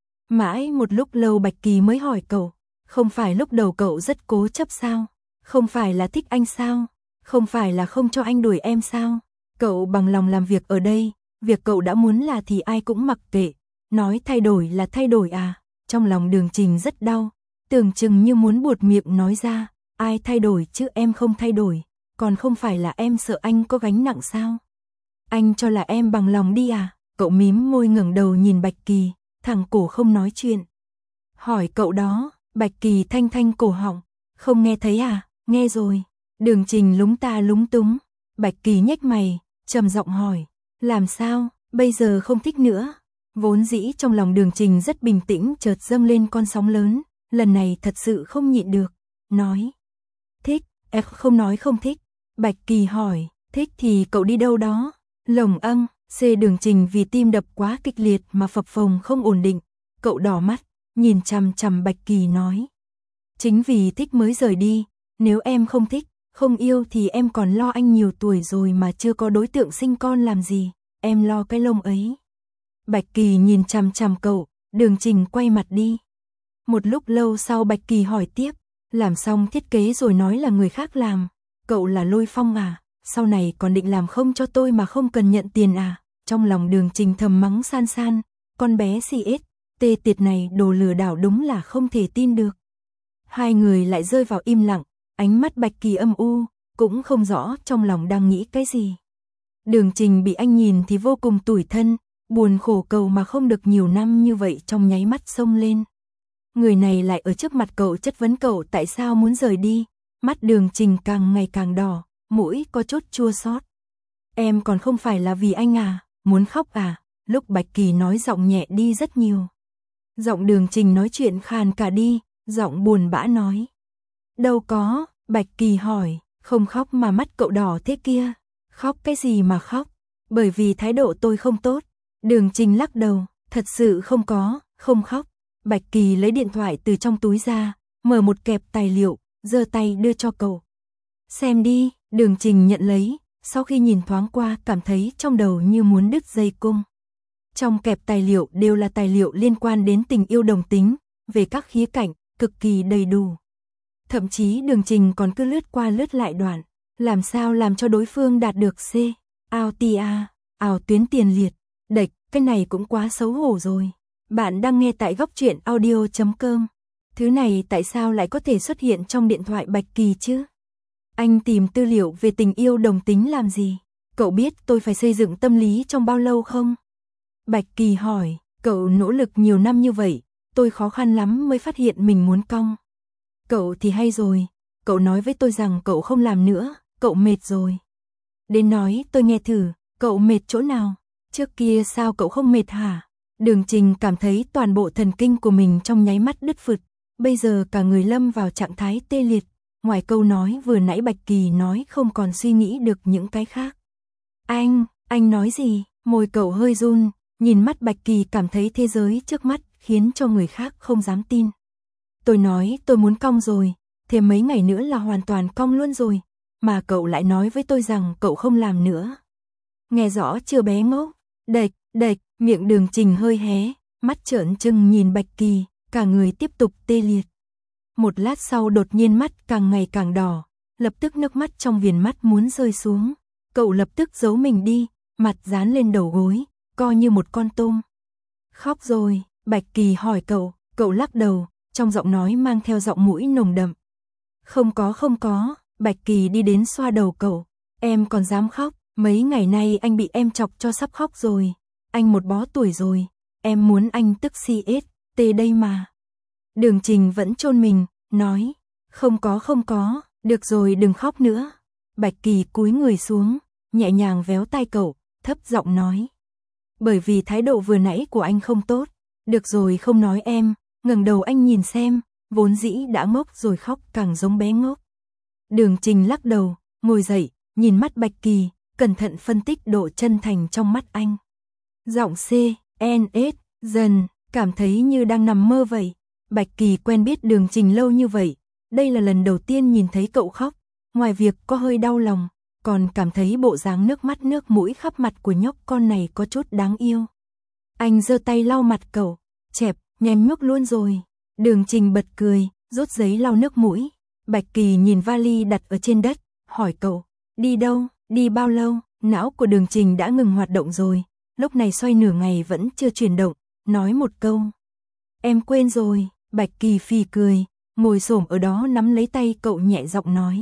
Mãi một lúc lâu Bạch Kỳ mới hỏi cậu, không phải lúc đầu cậu rất cố chấp sao? Không phải là thích anh sao? Không phải là không cho anh đuổi em sao? Cậu bằng lòng làm việc ở đây, việc cậu đã muốn là thì ai cũng mặc kệ, nói thay đổi là thay đổi à? Trong lòng Đường Trình rất đau, tưởng chừng như muốn buột miệng nói ra, ai thay đổi chứ em không thay đổi, còn không phải là em sợ anh có gánh nặng sao? Anh cho là em bằng lòng đi à? Cậu mím môi ngẩng đầu nhìn Bạch Kỳ, thẳng cổ không nói chuyện. Hỏi cậu đó, Bạch Kỳ thanh thanh cổ họng, không nghe thấy à? Nghe rồi. Đường Trình lúng ta lúng túng. Bạch Kỳ nhếch mày, trầm giọng hỏi, làm sao, bây giờ không thích nữa? Vốn dĩ trong lòng Đường Trình rất bình tĩnh chợt dâng lên con sóng lớn, lần này thật sự không nhịn được, nói, thích, em không nói không thích. Bạch Kỳ hỏi, thích thì cậu đi đâu đó? Lồng Ân. Đường Trình vì tim đập quá kịch liệt mà phập phồng không ổn định, cậu đỏ mắt, nhìn chằm chằm Bạch Kỳ nói, chính vì thích mới rời đi, nếu em không thích, không yêu thì em còn lo anh nhiều tuổi rồi mà chưa có đối tượng sinh con làm gì, em lo cái lông ấy. Bạch Kỳ nhìn chằm chằm cậu, Đường Trình quay mặt đi. Một lúc lâu sau Bạch Kỳ hỏi tiếp, làm xong thiết kế rồi nói là người khác làm, cậu là Lôi Phong à? Sau này còn định làm không cho tôi mà không cần nhận tiền à? Trong lòng Đường Trình thầm mắng San San, con bé CS, tê tiệt này đồ lừa đảo đúng là không thể tin được. Hai người lại rơi vào im lặng, ánh mắt Bạch Kỳ âm u, cũng không rõ trong lòng đang nghĩ cái gì. Đường Trình bị anh nhìn thì vô cùng tủi thân, buồn khổ cầu mà không được nhiều năm như vậy trong nháy mắt xông lên. Người này lại ở trước mặt cậu chất vấn cậu tại sao muốn rời đi, mắt Đường Trình càng ngày càng đỏ, mũi có chút chua xót. Em còn không phải là vì anh à, muốn khóc à? Lúc Bạch Kỳ nói giọng nhẹ đi rất nhiều. Giọng Đường Trình nói chuyện khàn cả đi, giọng buồn bã nói. Đâu có, Bạch Kỳ hỏi, không khóc mà mắt cậu đỏ thế kia. Khóc cái gì mà khóc? Bởi vì thái độ tôi không tốt. Đường Trình lắc đầu, thật sự không có, không khóc. Bạch Kỳ lấy điện thoại từ trong túi ra, mở một kẹp tài liệu, giơ tay đưa cho cậu. Xem đi. Đường Trình nhận lấy, sau khi nhìn thoáng qua cảm thấy trong đầu như muốn đứt dây cung. Trong kẹp tài liệu đều là tài liệu liên quan đến tình yêu đồng tính, về các khía cạnh, cực kỳ đầy đủ. Thậm chí Đường Trình còn cứ lướt qua lướt lại đoạn, làm sao làm cho đối phương đạt được C, ảo tuyến tiền liệt, đệch, cái này cũng quá xấu hổ rồi. Bạn đang nghe tại góc truyện audio.com. Thứ này tại sao lại có thể xuất hiện trong điện thoại Bạch Kỳ chứ? Anh tìm tư liệu về tình yêu đồng tính làm gì? Cậu biết tôi phải xây dựng tâm lý trong bao lâu không? Bạch Kỳ hỏi, cậu nỗ lực nhiều năm như vậy, tôi khó khăn lắm mới phát hiện mình muốn cong. Cậu thì hay rồi, cậu nói với tôi rằng cậu không làm nữa, cậu mệt rồi. Đến nói tôi nghe thử, cậu mệt chỗ nào? Trước kia sao cậu không mệt hả? Đường Trình cảm thấy toàn bộ thần kinh của mình trong nháy mắt đứt phực, bây giờ cả người lâm vào trạng thái tê liệt. Ngoài câu nói vừa nãy Bạch Kỳ nói không còn suy nghĩ được những cái khác. Anh nói gì? Môi cậu hơi run, nhìn mắt Bạch Kỳ cảm thấy thế giới trước mắt khiến cho người khác không dám tin. Tôi nói tôi muốn cong rồi, thêm mấy ngày nữa là hoàn toàn cong luôn rồi, mà cậu lại nói với tôi rằng cậu không làm nữa. Nghe rõ chưa bé ngốc? Đệch, miệng Đường Trình hơi hé, mắt trợn trừng nhìn Bạch Kỳ, cả người tiếp tục tê liệt. Một lát sau đột nhiên mắt càng ngày càng đỏ, lập tức nước mắt trong viền mắt muốn rơi xuống. Cậu lập tức giấu mình đi, mặt dán lên đầu gối, co như một con tôm. Khóc rồi, Bạch Kỳ hỏi cậu lắc đầu, trong giọng nói mang theo giọng mũi nồng đậm. Không có, Bạch Kỳ đi đến xoa đầu cậu, em còn dám khóc, mấy ngày nay anh bị em chọc cho sắp khóc rồi, anh một bó tuổi rồi, em muốn anh tức CS, tê đây mà. Đường Trình vẫn chôn mình, nói, không có, được rồi đừng khóc nữa. Bạch Kỳ cúi người xuống, nhẹ nhàng véo tai cậu, thấp giọng nói. Bởi vì thái độ vừa nãy của anh không tốt, được rồi không nói em, ngẩng đầu anh nhìn xem, vốn dĩ đã ngốc rồi khóc càng giống bé ngốc. Đường Trình lắc đầu, ngồi dậy, nhìn mắt Bạch Kỳ, cẩn thận phân tích độ chân thành trong mắt anh. Giọng CNS, dần, cảm thấy như đang nằm mơ vậy. Bạch Kỳ quen biết Đường Trình lâu như vậy, đây là lần đầu tiên nhìn thấy cậu khóc, ngoài việc có hơi đau lòng, còn cảm thấy bộ dáng nước mắt nước mũi khắp mặt của nhóc con này có chút đáng yêu. Anh giơ tay lau mặt cậu, chẹp, nhem nhuốc luôn rồi. Đường Trình bật cười, rút giấy lau nước mũi. Bạch Kỳ nhìn vali đặt ở trên đất, hỏi cậu, đi đâu, đi bao lâu? Não của Đường Trình đã ngừng hoạt động rồi, lúc này xoay nửa ngày vẫn chưa chuyển động, nói một câu. Em quên rồi. Bạch Kỳ phì cười, ngồi xổm ở đó nắm lấy tay cậu nhẹ giọng nói.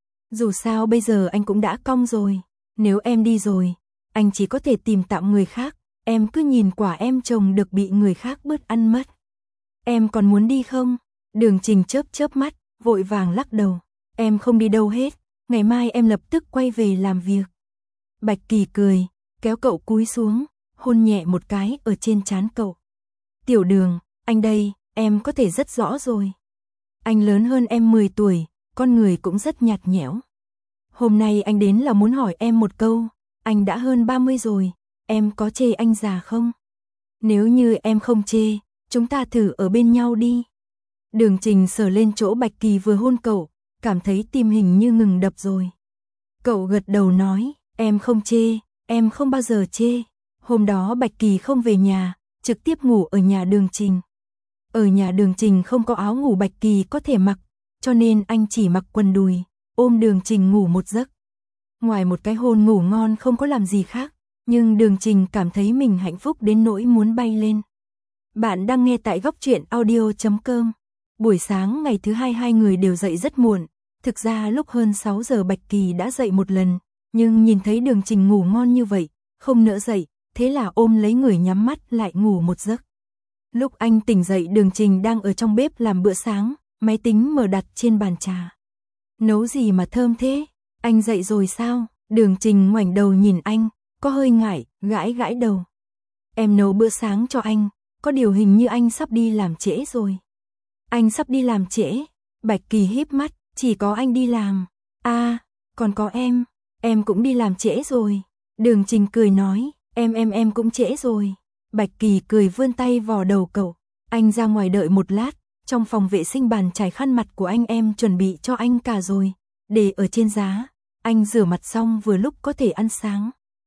Dù sao bây giờ anh cũng đã cong rồi, nếu em đi rồi, anh chỉ có thể tìm tạm người khác, em cứ nhìn quả em trồng được bị người khác bớt ăn mất. Em còn muốn đi không? Đường Trình chớp chớp mắt, vội vàng lắc đầu. Em không đi đâu hết, ngày mai em lập tức quay về làm việc. Bạch Kỳ cười, kéo cậu cúi xuống, hôn nhẹ một cái ở trên trán cậu. Tiểu Đường, anh đây, em có thể rất rõ rồi. Anh lớn hơn em 10 tuổi, con người cũng rất nhạt nhẽo. Hôm nay anh đến là muốn hỏi em một câu, anh đã hơn 30 rồi, em có chê anh già không? Nếu như em không chê, chúng ta thử ở bên nhau đi. Đường Trình sờ lên chỗ Bạch Kỳ vừa hôn cậu, cảm thấy tim hình như ngừng đập rồi. Cậu gật đầu nói, em không chê, em không bao giờ chê. Hôm đó Bạch Kỳ không về nhà, trực tiếp ngủ ở nhà Đường Trình. Ở nhà Đường Trình không có áo ngủ Bạch Kỳ có thể mặc, cho nên anh chỉ mặc quần đùi, ôm Đường Trình ngủ một giấc. Ngoài một cái hôn ngủ ngon không có làm gì khác, nhưng Đường Trình cảm thấy mình hạnh phúc đến nỗi muốn bay lên. Bạn đang nghe tại góc truyện audio.com. Buổi sáng ngày thứ hai người đều dậy rất muộn, thực ra lúc hơn 6 giờ Bạch Kỳ đã dậy một lần, nhưng nhìn thấy Đường Trình ngủ ngon như vậy, không nỡ dậy, thế là ôm lấy người nhắm mắt lại ngủ một giấc. Lúc anh tỉnh dậy Đường Trình đang ở trong bếp làm bữa sáng, máy tính mở đặt trên bàn trà. Nấu gì mà thơm thế? Anh dậy rồi sao? Đường Trình ngoảnh đầu nhìn anh, có hơi ngại, gãi gãi đầu. Em nấu bữa sáng cho anh, có điều hình như anh sắp đi làm trễ rồi. Anh sắp đi làm trễ? Bạch Kỳ híp mắt, chỉ có anh đi làm. À, còn có em cũng đi làm trễ rồi. Đường Trình cười nói, em cũng trễ rồi. Bạch Kỳ cười vươn tay vò đầu cậu. Anh ra ngoài đợi một lát, trong phòng vệ sinh bàn chải khăn mặt của anh em chuẩn bị cho anh cả rồi, để ở trên giá. Anh rửa mặt xong vừa lúc có thể ăn sáng.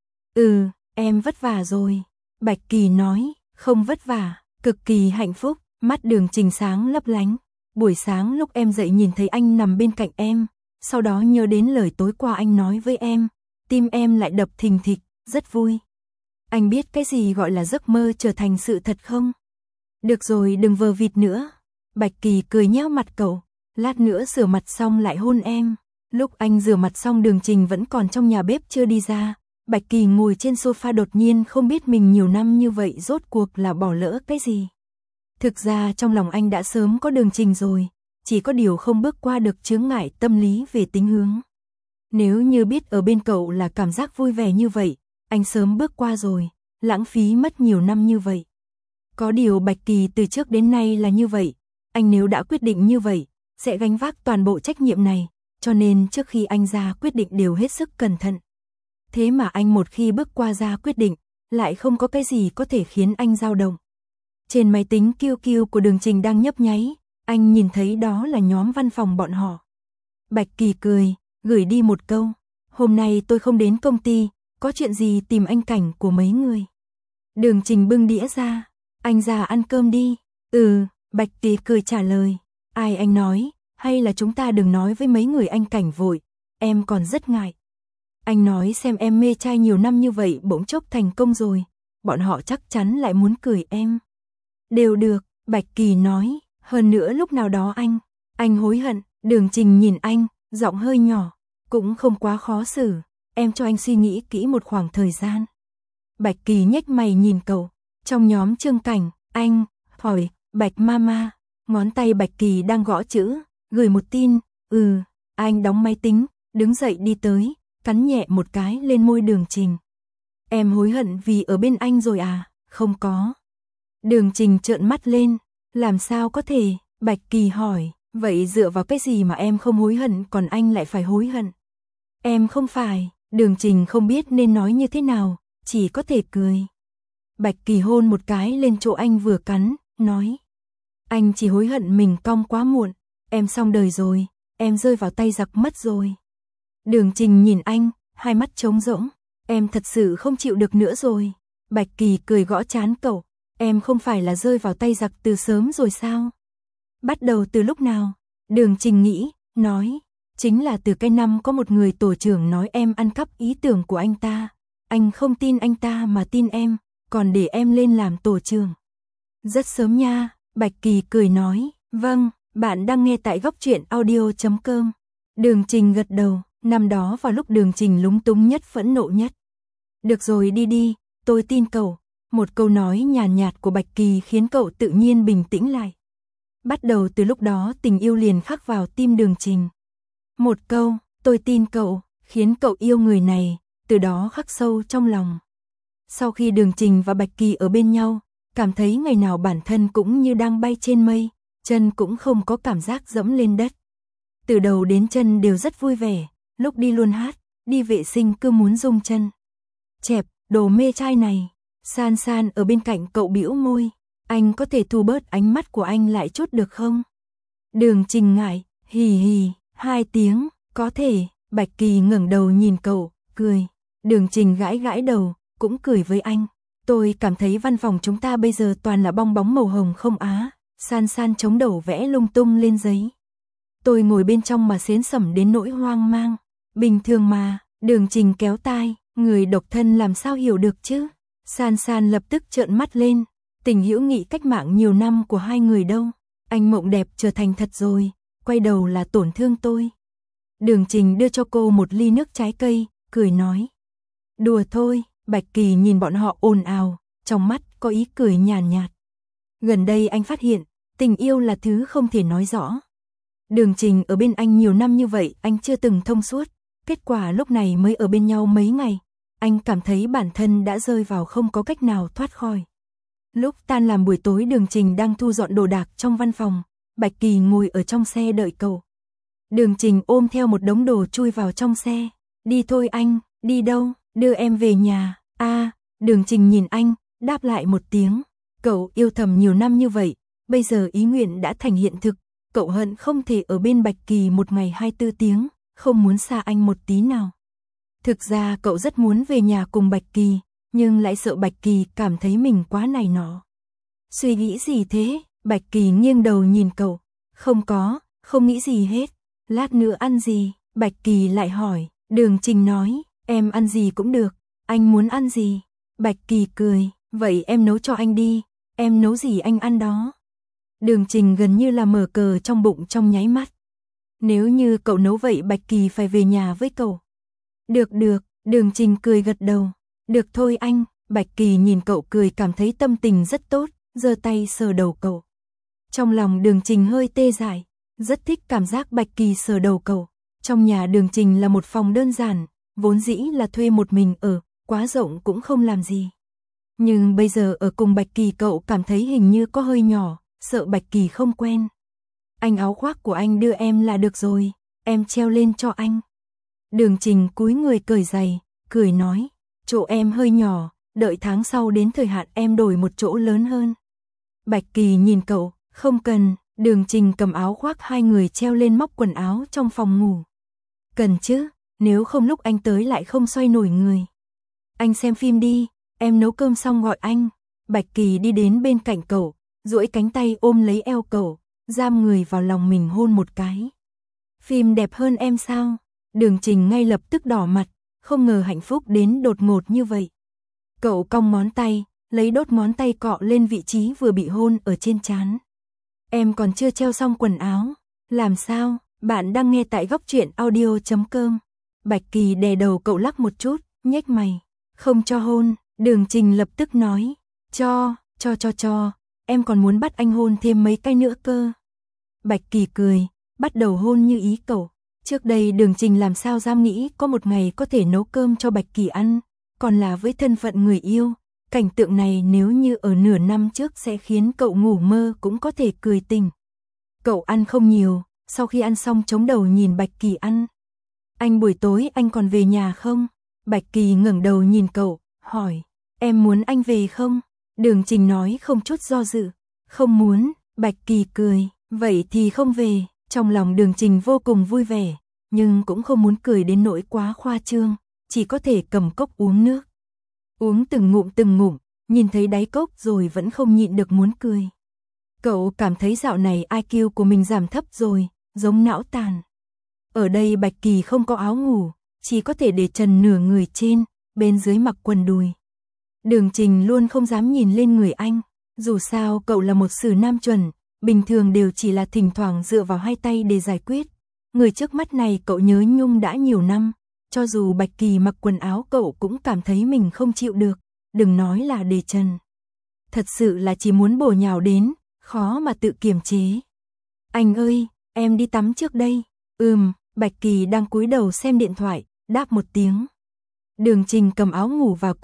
Ừ, em vất vả rồi. Bạch Kỳ nói, không vất vả, cực kỳ hạnh phúc. Mắt Đường Trình sáng lấp lánh. Buổi sáng lúc em dậy nhìn thấy anh nằm bên cạnh em, sau đó nhớ đến lời tối qua anh nói với em, tim em lại đập thình thịch, rất vui. Anh biết cái gì gọi là giấc mơ trở thành sự thật không? Được rồi, đừng vờ vịt nữa. Bạch Kỳ cười nhéo mặt cậu, lát nữa rửa mặt xong lại hôn em. Lúc anh rửa mặt xong Đường Trình vẫn còn trong nhà bếp chưa đi ra. Bạch Kỳ ngồi trên sofa đột nhiên không biết mình nhiều năm như vậy rốt cuộc là bỏ lỡ cái gì. Thực ra trong lòng anh đã sớm có Đường Trình rồi, chỉ có điều không bước qua được chướng ngại tâm lý về tính hướng. Nếu như biết ở bên cậu là cảm giác vui vẻ như vậy, anh sớm bước qua rồi, lãng phí mất nhiều năm như vậy. Có điều Bạch Kỳ từ trước đến nay là như vậy, anh nếu đã quyết định như vậy, sẽ gánh vác toàn bộ trách nhiệm này, cho nên trước khi anh ra quyết định đều hết sức cẩn thận. Thế mà anh một khi bước qua ra quyết định, lại không có cái gì có thể khiến anh dao động. Trên máy tính QQ của Đường Trình đang nhấp nháy, anh nhìn thấy đó là nhóm văn phòng bọn họ. Bạch Kỳ cười, gửi đi một câu, hôm nay tôi không đến công ty, có chuyện gì tìm anh Cảnh của mấy người. Đường Trình bưng đĩa ra, anh ra ăn cơm đi. Ừ, Bạch Kỳ cười trả lời, ai anh nói, hay là chúng ta đừng nói với mấy người anh Cảnh vội, em còn rất ngại. Anh nói xem em mê trai nhiều năm như vậy bỗng chốc thành công rồi, bọn họ chắc chắn lại muốn cười em. Đều được, Bạch Kỳ nói, hơn nữa lúc nào đó anh hối hận. Đường Trình nhìn anh, giọng hơi nhỏ, cũng không quá khó xử, em cho anh suy nghĩ kỹ một khoảng thời gian. Bạch Kỳ nhếch mày nhìn cậu, trong nhóm Trương Cảnh, anh, hỏi, Bạch Mama, ngón tay Bạch Kỳ đang gõ chữ, gửi một tin, anh đóng máy tính, đứng dậy đi tới, cắn nhẹ một cái lên môi Đường Trình. Em hối hận vì ở bên anh rồi à? Không có. Đường Trình trợn mắt lên, làm sao có thể, Bạch Kỳ hỏi, vậy dựa vào cái gì mà em không hối hận còn anh lại phải hối hận? Em không phải, Đường Trình không biết nên nói như thế nào, chỉ có thể cười. Bạch Kỳ hôn một cái lên chỗ anh vừa cắn, nói. Anh chỉ hối hận mình cong quá muộn, em xong đời rồi, em rơi vào tay giặc mất rồi. Đường Trình nhìn anh, hai mắt trống rỗng, em thật sự không chịu được nữa rồi. Bạch Kỳ cười gõ trán cậu, em không phải là rơi vào tay giặc từ sớm rồi sao? Bắt đầu từ lúc nào? Đường Trình nghĩ, nói, chính là từ cái năm có một người tổ trưởng nói em ăn cắp ý tưởng của anh ta. Anh không tin anh ta mà tin em, còn để em lên làm tổ trưởng. Rất sớm nha, Bạch Kỳ cười nói, vâng, bạn đang nghe tại góc truyện audio.com. Đường Trình gật đầu, năm đó vào lúc Đường Trình lúng túng nhất phẫn nộ nhất. Được rồi đi đi, tôi tin cậu. Một câu nói nhàn nhạt của Bạch Kỳ khiến cậu tự nhiên bình tĩnh lại. Bắt đầu từ lúc đó tình yêu liền khắc vào tim Đường Trình. Một câu, tôi tin cậu, khiến cậu yêu người này, từ đó khắc sâu trong lòng. Sau khi Đường Trình và Bạch Kỳ ở bên nhau, cảm thấy ngày nào bản thân cũng như đang bay trên mây, chân cũng không có cảm giác dẫm lên đất. Từ đầu đến chân đều rất vui vẻ, lúc đi luôn hát, đi vệ sinh cứ muốn rung chân. Chẹp, đồ mê trai này. San San ở bên cạnh cậu bĩu môi, anh có thể thu bớt ánh mắt của anh lại chút được không? Đường Trình ngại, hì hì, 2 tiếng, có thể. Bạch Kỳ ngẩng đầu nhìn cậu, cười. Đường Trình gãi gãi đầu, cũng cười với anh. Tôi cảm thấy văn phòng chúng ta bây giờ toàn là bong bóng màu hồng không á. San San chống đầu vẽ lung tung lên giấy. Tôi ngồi bên trong mà xến xẩm đến nỗi hoang mang. Bình thường mà. Đường Trình kéo tai, người độc thân làm sao hiểu được chứ? San San lập tức trợn mắt lên, tình hữu nghị cách mạng nhiều năm của hai người đâu, anh mộng đẹp trở thành thật rồi, quay đầu là tổn thương tôi. Đường Trình đưa cho cô một ly nước trái cây, cười nói. Đùa thôi, Bạch Kỳ nhìn bọn họ ồn ào, trong mắt có ý cười nhàn nhạt. Gần đây anh phát hiện, tình yêu là thứ không thể nói rõ. Đường Trình ở bên anh nhiều năm như vậy anh chưa từng thông suốt, kết quả lúc này mới ở bên nhau mấy ngày. Anh cảm thấy bản thân đã rơi vào không có cách nào thoát khỏi. Lúc tan làm buổi tối Đường Trình đang thu dọn đồ đạc trong văn phòng, Bạch Kỳ ngồi ở trong xe đợi cậu. Đường Trình ôm theo một đống đồ chui vào trong xe. Đi thôi anh, đi đâu, đưa em về nhà. Đường Trình nhìn anh, đáp lại một tiếng. Cậu yêu thầm nhiều năm như vậy, bây giờ ý nguyện đã thành hiện thực. Cậu hận không thể ở bên Bạch Kỳ một ngày 24 tiếng, không muốn xa anh một tí nào. Thực ra cậu rất muốn về nhà cùng Bạch Kỳ, nhưng lại sợ Bạch Kỳ cảm thấy mình quá này nọ. Suy nghĩ gì thế? Bạch Kỳ nghiêng đầu nhìn cậu. Không có, không nghĩ gì hết. Lát nữa ăn gì? Bạch Kỳ lại hỏi. Đường Trình nói, em ăn gì cũng được. Anh muốn ăn gì? Bạch Kỳ cười, vậy em nấu cho anh đi. Em nấu gì anh ăn đó. Đường Trình gần như là mở cờ trong bụng trong nháy mắt. Nếu như cậu nấu vậy Bạch Kỳ phải về nhà với cậu. Được, Đường Trình cười gật đầu. Được thôi anh. Bạch Kỳ nhìn cậu cười cảm thấy tâm tình rất tốt, giơ tay sờ đầu cậu. Trong lòng Đường Trình hơi tê dại, rất thích cảm giác Bạch Kỳ sờ đầu cậu. Trong nhà Đường Trình là một phòng đơn giản, vốn dĩ là thuê một mình ở, quá rộng cũng không làm gì. Nhưng bây giờ ở cùng Bạch Kỳ cậu cảm thấy hình như có hơi nhỏ, sợ Bạch Kỳ không quen. Anh áo khoác của anh đưa em là được rồi, em treo lên cho anh. Đường Trình cúi người cởi giày, cười nói, chỗ em hơi nhỏ, đợi tháng sau đến thời hạn em đổi một chỗ lớn hơn. Bạch Kỳ nhìn cậu, không cần. Đường Trình cầm áo khoác hai người treo lên móc quần áo trong phòng ngủ. Cần chứ, nếu không lúc anh tới lại không xoay nổi người. Anh xem phim đi, em nấu cơm xong gọi anh. Bạch Kỳ đi đến bên cạnh cậu, duỗi cánh tay ôm lấy eo cậu, giam người vào lòng mình hôn một cái. Phim đẹp hơn em sao? Đường Trình ngay lập tức đỏ mặt, không ngờ hạnh phúc đến đột ngột như vậy. Cậu cong ngón tay, lấy đốt ngón tay cọ lên vị trí vừa bị hôn ở trên trán. Em còn chưa treo xong quần áo. Làm sao? Bạn đang nghe tại góc truyện audio.com. Bạch Kỳ đè đầu cậu lắc một chút, nhếch mày. Không cho hôn. Đường Trình lập tức nói. Cho. Em còn muốn bắt anh hôn thêm mấy cái nữa cơ. Bạch Kỳ cười, bắt đầu hôn như ý cậu. Trước đây Đường Trình làm sao dám nghĩ có một ngày có thể nấu cơm cho Bạch Kỳ ăn, còn là với thân phận người yêu. Cảnh tượng này nếu như ở nửa năm trước sẽ khiến cậu ngủ mơ cũng có thể cười tỉnh. Cậu ăn không nhiều, sau khi ăn xong chống đầu nhìn Bạch Kỳ ăn. Anh buổi tối anh còn về nhà không? Bạch Kỳ ngẩng đầu nhìn cậu, hỏi, em muốn anh về không? Đường Trình nói không chút do dự, không muốn. Bạch Kỳ cười, vậy thì không về. Trong lòng Đường Trình vô cùng vui vẻ, nhưng cũng không muốn cười đến nỗi quá khoa trương, chỉ có thể cầm cốc uống nước. Uống từng ngụm, nhìn thấy đáy cốc rồi vẫn không nhịn được muốn cười. Cậu cảm thấy dạo này IQ của mình giảm thấp rồi, giống não tàn. Ở đây Bạch Kỳ không có áo ngủ, chỉ có thể để trần nửa người trên, bên dưới mặc quần đùi. Đường Trình luôn không dám nhìn lên người anh, dù sao cậu là một sử nam chuẩn, bình thường đều chỉ là thỉnh thoảng dựa vào hai tay để giải quyết. Người trước mắt này cậu nhớ nhung đã nhiều năm, cho dù Bạch Kỳ mặc quần áo cậu cũng cảm thấy mình không chịu được, đừng nói là để trần. Thật sự là chỉ muốn bổ nhào đến, khó mà tự kiềm chế. Anh ơi, em đi tắm trước đây. Bạch Kỳ đang cúi đầu xem điện thoại, đáp một tiếng. Đường Trình cầm áo ngủ và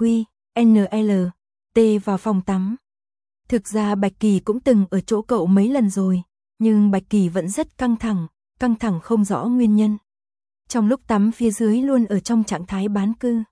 QNLT vào phòng tắm. Thực ra Bạch Kỳ cũng từng ở chỗ cậu mấy lần rồi, nhưng Bạch Kỳ vẫn rất căng thẳng không rõ nguyên nhân. Trong lúc tắm phía dưới luôn ở trong trạng thái bán cư.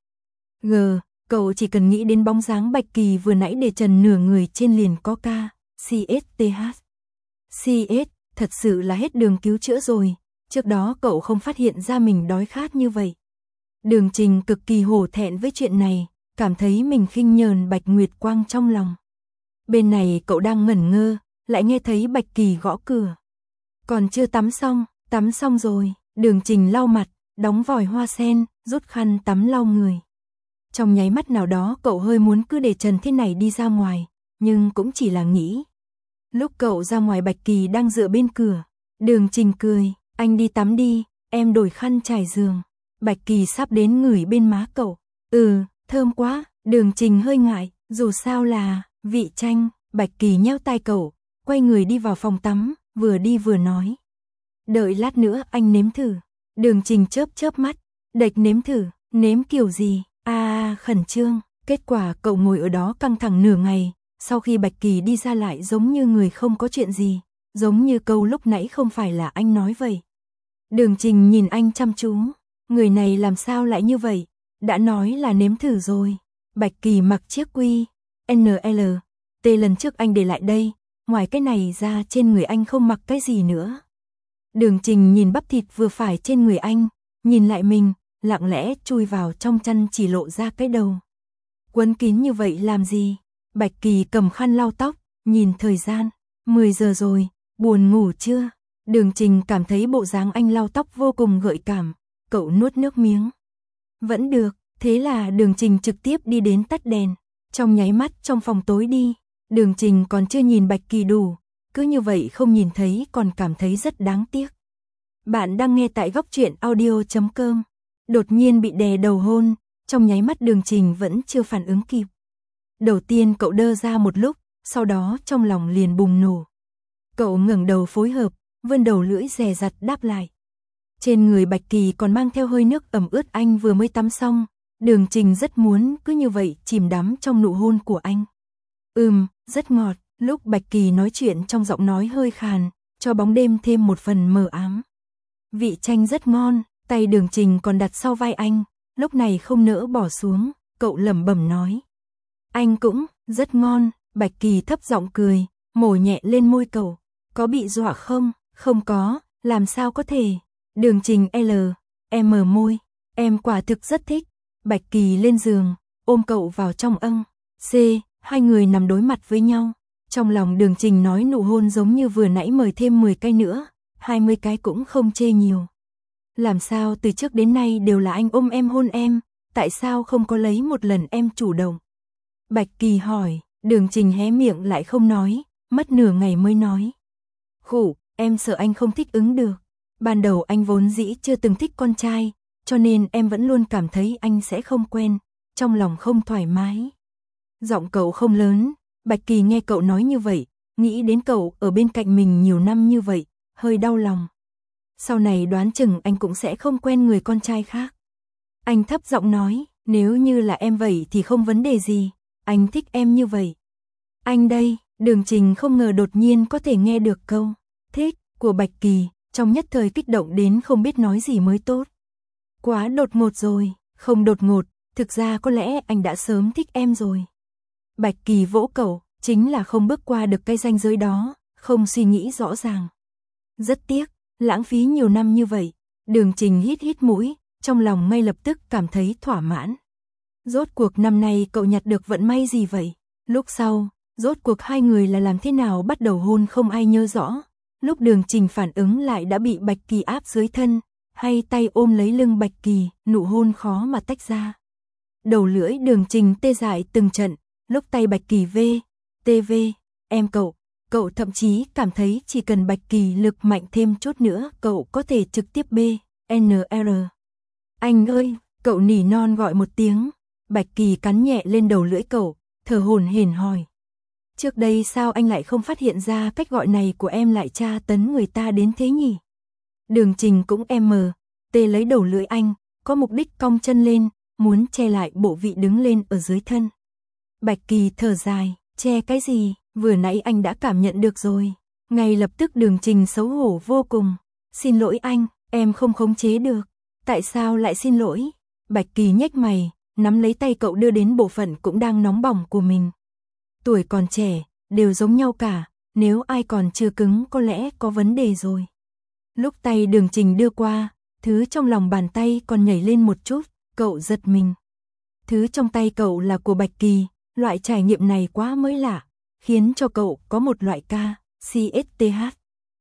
Cậu chỉ cần nghĩ đến bóng dáng Bạch Kỳ vừa nãy để trần nửa người trên liền có CSTH. CS, thật sự là hết đường cứu chữa rồi, trước đó cậu không phát hiện ra mình đói khát như vậy. Đường Trình cực kỳ hổ thẹn với chuyện này, cảm thấy mình khinh nhờn Bạch Nguyệt Quang trong lòng. Bên này cậu đang ngẩn ngơ, lại nghe thấy Bạch Kỳ gõ cửa. Còn chưa tắm xong rồi. Đường Trình lau mặt, đóng vòi hoa sen, rút khăn tắm lau người. Trong nháy mắt nào đó cậu hơi muốn cứ để trần thế này đi ra ngoài, nhưng cũng chỉ là nghĩ. Lúc cậu ra ngoài Bạch Kỳ đang dựa bên cửa. Đường Trình cười, anh đi tắm đi, em đổi khăn trải giường. Bạch Kỳ sắp đến ngửi bên má cậu. Thơm quá. Đường Trình hơi ngại, dù sao là vị chanh. Bạch Kỳ nheo tai cậu, quay người đi vào phòng tắm, vừa đi vừa nói. Đợi lát nữa anh nếm thử. Đường Trình chớp mắt, đệch nếm thử, nếm kiểu gì? Khẩn trương. Kết quả cậu ngồi ở đó căng thẳng nửa ngày, sau khi Bạch Kỳ đi ra lại giống như người không có chuyện gì, giống như câu lúc nãy không phải là anh nói vậy. Đường Trình nhìn anh chăm chú, người này làm sao lại như vậy, đã nói là nếm thử rồi. Bạch Kỳ mặc chiếc QNLT lần trước anh để lại đây, ngoài cái này ra trên người anh không mặc cái gì nữa. Đường Trình nhìn bắp thịt vừa phải trên người anh, nhìn lại mình, lặng lẽ chui vào trong chăn chỉ lộ ra cái đầu. Quấn kín như vậy làm gì? Bạch Kỳ cầm khăn lau tóc, nhìn thời gian, 10 giờ rồi, buồn ngủ chưa? Đường Trình cảm thấy bộ dáng anh lau tóc vô cùng gợi cảm, cậu nuốt nước miếng. Vẫn được, thế là Đường Trình trực tiếp đi đến tắt đèn, trong nháy mắt trong phòng tối đi. Đường Trình còn chưa nhìn Bạch Kỳ đủ, cứ như vậy không nhìn thấy còn cảm thấy rất đáng tiếc. Bạn đang nghe tại góc truyện audio.com. Đột nhiên bị đè đầu hôn, trong nháy mắt Đường Trình vẫn chưa phản ứng kịp. Đầu tiên cậu đơ ra một lúc, sau đó trong lòng liền bùng nổ. Cậu ngẩng đầu phối hợp, vươn đầu lưỡi dè dặt đáp lại. Trên người Bạch Kỳ còn mang theo hơi nước ẩm ướt anh vừa mới tắm xong, Đường Trình rất muốn cứ như vậy chìm đắm trong nụ hôn của anh. Rất ngọt. Lúc Bạch Kỳ nói chuyện trong giọng nói hơi khàn, cho bóng đêm thêm một phần mờ ám. Vị chanh rất ngon, tay Đường Trình còn đặt sau vai anh, lúc này không nỡ bỏ xuống, cậu lẩm bẩm nói. Anh cũng, rất ngon. Bạch Kỳ thấp giọng cười, mổ nhẹ lên môi cậu. Có bị dọa không? Không có, làm sao có thể? Đường Trình em môi, em quả thực rất thích. Bạch Kỳ lên giường, ôm cậu vào trong hai người nằm đối mặt với nhau. Trong lòng Đường Trình nói nụ hôn giống như vừa nãy mời thêm 10 cái nữa, 20 cái cũng không chê nhiều. Làm sao từ trước đến nay đều là anh ôm em hôn em, tại sao không có lấy một lần em chủ động? Bạch Kỳ hỏi. Đường Trình hé miệng lại không nói, mất nửa ngày mới nói. Em sợ anh không thích ứng được. Ban đầu anh vốn dĩ chưa từng thích con trai, cho nên em vẫn luôn cảm thấy anh sẽ không quen, trong lòng không thoải mái. Giọng cậu không lớn, Bạch Kỳ nghe cậu nói như vậy, nghĩ đến cậu ở bên cạnh mình nhiều năm như vậy, hơi đau lòng. Sau này đoán chừng anh cũng sẽ không quen người con trai khác. Anh thấp giọng nói, nếu như là em vậy thì không vấn đề gì, anh thích em như vậy. Anh đây, Đường Trình không ngờ đột nhiên có thể nghe được câu thích của Bạch Kỳ, trong nhất thời kích động đến không biết nói gì mới tốt. Quá đột ngột rồi, không đột ngột, thực ra có lẽ anh đã sớm thích em rồi. Bạch Kỳ vỗ cậu, chính là không bước qua được cái ranh giới đó, không suy nghĩ rõ ràng. Rất tiếc, lãng phí nhiều năm như vậy. Đường Trình hít hít mũi, trong lòng ngay lập tức cảm thấy thỏa mãn. Rốt cuộc năm nay cậu nhặt được vận may gì vậy? Lúc sau, rốt cuộc hai người là làm thế nào bắt đầu hôn không ai nhớ rõ. Lúc Đường Trình phản ứng lại đã bị Bạch Kỳ áp dưới thân, hay tay ôm lấy lưng Bạch Kỳ, nụ hôn khó mà tách ra. Đầu lưỡi Đường Trình tê dại từng trận, lúc tay Bạch Kỳ tv, em cậu thậm chí cảm thấy chỉ cần Bạch Kỳ lực mạnh thêm chút nữa cậu có thể trực tiếp BNR. Anh ơi, cậu nỉ non gọi một tiếng, Bạch Kỳ cắn nhẹ lên đầu lưỡi cậu, thở hổn hển hỏi. Trước đây sao anh lại không phát hiện ra cách gọi này của em lại tra tấn người ta đến thế nhỉ? Đường Trình cũng tê lấy đầu lưỡi anh, có mục đích cong chân lên, muốn che lại bộ vị đứng lên ở dưới thân. Bạch Kỳ thở dài, che cái gì, vừa nãy anh đã cảm nhận được rồi. Ngay lập tức Đường Trình xấu hổ vô cùng. Xin lỗi anh, em không khống chế được. Tại sao lại xin lỗi? Bạch Kỳ nhếch mày, nắm lấy tay cậu đưa đến bộ phận cũng đang nóng bỏng của mình. Tuổi còn trẻ, đều giống nhau cả, nếu ai còn chưa cứng có lẽ có vấn đề rồi. Lúc tay Đường Trình đưa qua, thứ trong lòng bàn tay còn nhảy lên một chút, cậu giật mình. Thứ trong tay cậu là của Bạch Kỳ, loại trải nghiệm này quá mới lạ, khiến cho cậu có một loại CSTH.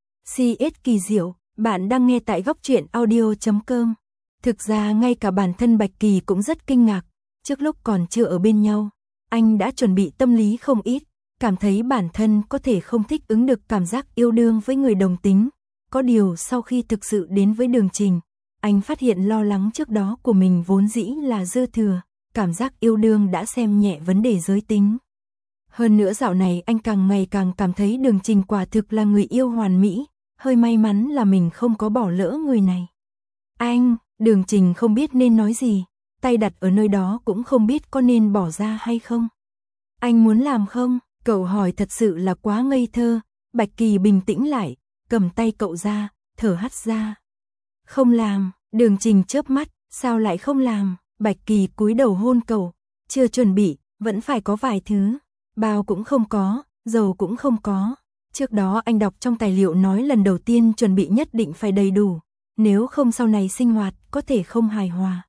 CS kỳ diệu, bạn đang nghe tại góc truyện audio.com. Thực ra ngay cả bản thân Bạch Kỳ cũng rất kinh ngạc, trước lúc còn chưa ở bên nhau, anh đã chuẩn bị tâm lý không ít, cảm thấy bản thân có thể không thích ứng được cảm giác yêu đương với người đồng tính. Có điều sau khi thực sự đến với Đường Trình, anh phát hiện lo lắng trước đó của mình vốn dĩ là dư thừa, cảm giác yêu đương đã xem nhẹ vấn đề giới tính. Hơn nữa dạo này anh càng ngày càng cảm thấy Đường Trình quả thực là người yêu hoàn mỹ, hơi may mắn là mình không có bỏ lỡ người này. Anh, Đường Trình không biết nên nói gì, tay đặt ở nơi đó cũng không biết có nên bỏ ra hay không. Anh muốn làm không? Cậu hỏi thật sự là quá ngây thơ. Bạch Kỳ bình tĩnh lại, cầm tay cậu ra, thở hắt ra. Không làm, Đường Trình chớp mắt, sao lại không làm? Bạch Kỳ cúi đầu hôn cậu, chưa chuẩn bị, vẫn phải có vài thứ. Bao cũng không có, dầu cũng không có. Trước đó anh đọc trong tài liệu nói lần đầu tiên chuẩn bị nhất định phải đầy đủ, nếu không sau này sinh hoạt có thể không hài hòa.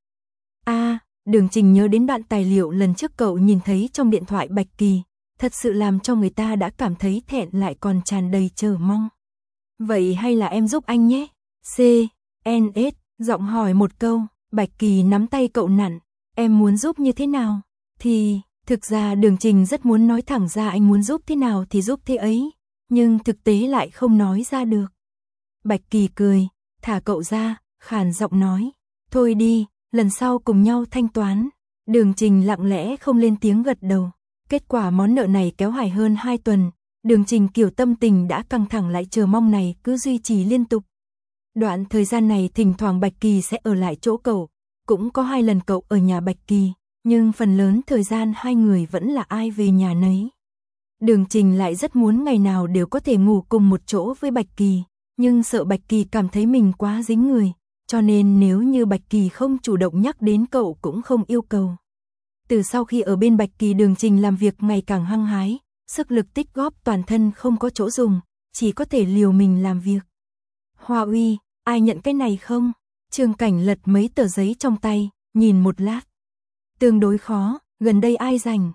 Đường Trình nhớ đến đoạn tài liệu lần trước cậu nhìn thấy trong điện thoại Bạch Kỳ, thật sự làm cho người ta đã cảm thấy thẹn lại còn tràn đầy chờ mong. Vậy hay là em giúp anh nhé? CNS, giọng hỏi một câu, Bạch Kỳ nắm tay cậu nặn, em muốn giúp như thế nào? Thì, thực ra Đường Trình rất muốn nói thẳng ra anh muốn giúp thế nào thì giúp thế ấy, nhưng thực tế lại không nói ra được. Bạch Kỳ cười, thả cậu ra, khàn giọng nói, thôi đi, lần sau cùng nhau thanh toán. Đường Trình lặng lẽ không lên tiếng gật đầu. Kết quả món nợ này kéo dài hơn 2 tuần, Đường Trình kiểu tâm tình đã căng thẳng lại chờ mong này cứ duy trì liên tục. Đoạn thời gian này thỉnh thoảng Bạch Kỳ sẽ ở lại chỗ cậu, cũng có 2 lần cậu ở nhà Bạch Kỳ, nhưng phần lớn thời gian hai người vẫn là ai về nhà nấy. Đường Trình lại rất muốn ngày nào đều có thể ngủ cùng một chỗ với Bạch Kỳ, nhưng sợ Bạch Kỳ cảm thấy mình quá dính người, cho nên nếu như Bạch Kỳ không chủ động nhắc đến cậu cũng không yêu cầu. Từ sau khi ở bên Bạch Kỳ, Đường Trình làm việc ngày càng hăng hái, sức lực tích góp toàn thân không có chỗ dùng, chỉ có thể liều mình làm việc. Hoa Uy, ai nhận cái này không? Trương Cảnh lật mấy tờ giấy trong tay, nhìn một lát. Tương đối khó, gần đây ai rảnh?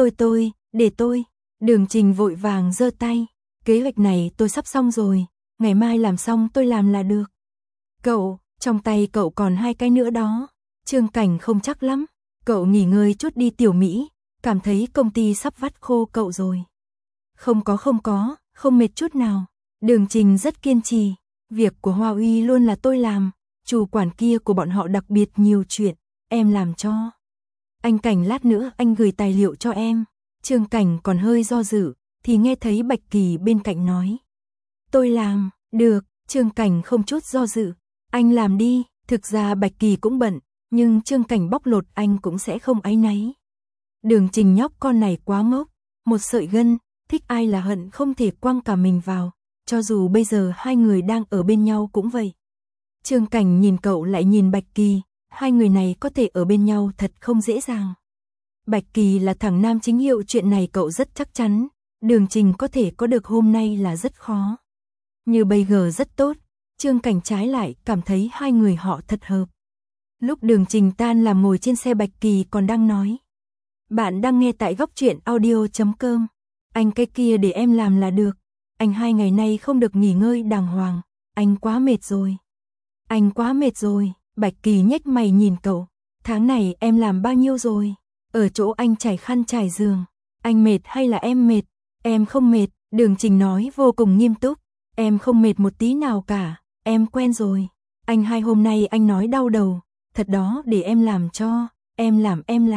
Để tôi. Đường Trình vội vàng giơ tay. Kế hoạch này tôi sắp xong rồi, ngày mai làm xong tôi làm là được. Cậu, trong tay cậu còn 2 cái nữa đó. Trương Cảnh không chắc lắm. Cậu nghỉ ngơi chút đi Tiểu Mỹ, cảm thấy công ty sắp vắt khô cậu rồi. Không có, không mệt chút nào. Đường Trình rất kiên trì. Việc của Hoa Uy luôn là tôi làm, chủ quản kia của bọn họ đặc biệt nhiều chuyện, em làm cho. Anh Cảnh lát nữa anh gửi tài liệu cho em. Trương Cảnh còn hơi do dự, thì nghe thấy Bạch Kỳ bên cạnh nói. Tôi làm, được, Trương Cảnh không chút do dự. Anh làm đi, thực ra Bạch Kỳ cũng bận, nhưng Trương Cảnh bóc lột anh cũng sẽ không áy náy. Đường Trình nhóc con này quá ngốc, một sợi gân, thích ai là hận không thể quăng cả mình vào, cho dù bây giờ hai người đang ở bên nhau cũng vậy. Trương Cảnh nhìn cậu lại nhìn Bạch Kỳ, hai người này có thể ở bên nhau thật không dễ dàng. Bạch Kỳ là thằng nam chính hiệu, chuyện này cậu rất chắc chắn, Đường Trình có thể có được hôm nay là rất khó. Như bây giờ rất tốt, Trương Cảnh trái lại cảm thấy hai người họ thật hợp. Lúc Đường Trình tan làm ngồi trên xe, Bạch Kỳ còn đang nói. Bạn đang nghe tại góc truyện audio.com. Anh cái kia để em làm là được. Anh 2 ngày nay không được nghỉ ngơi đàng hoàng. Anh quá mệt rồi. Anh quá mệt rồi. Bạch Kỳ nhếch mày nhìn cậu. Tháng này em làm bao nhiêu rồi? Ở chỗ anh trải khăn trải giường. Anh mệt hay là em mệt? Em không mệt. Đường Trình nói vô cùng nghiêm túc. Em không mệt một tí nào cả. Em quen rồi. Anh 2 hôm nay anh nói đau đầu. Thật đó, để em làm cho. Em làm.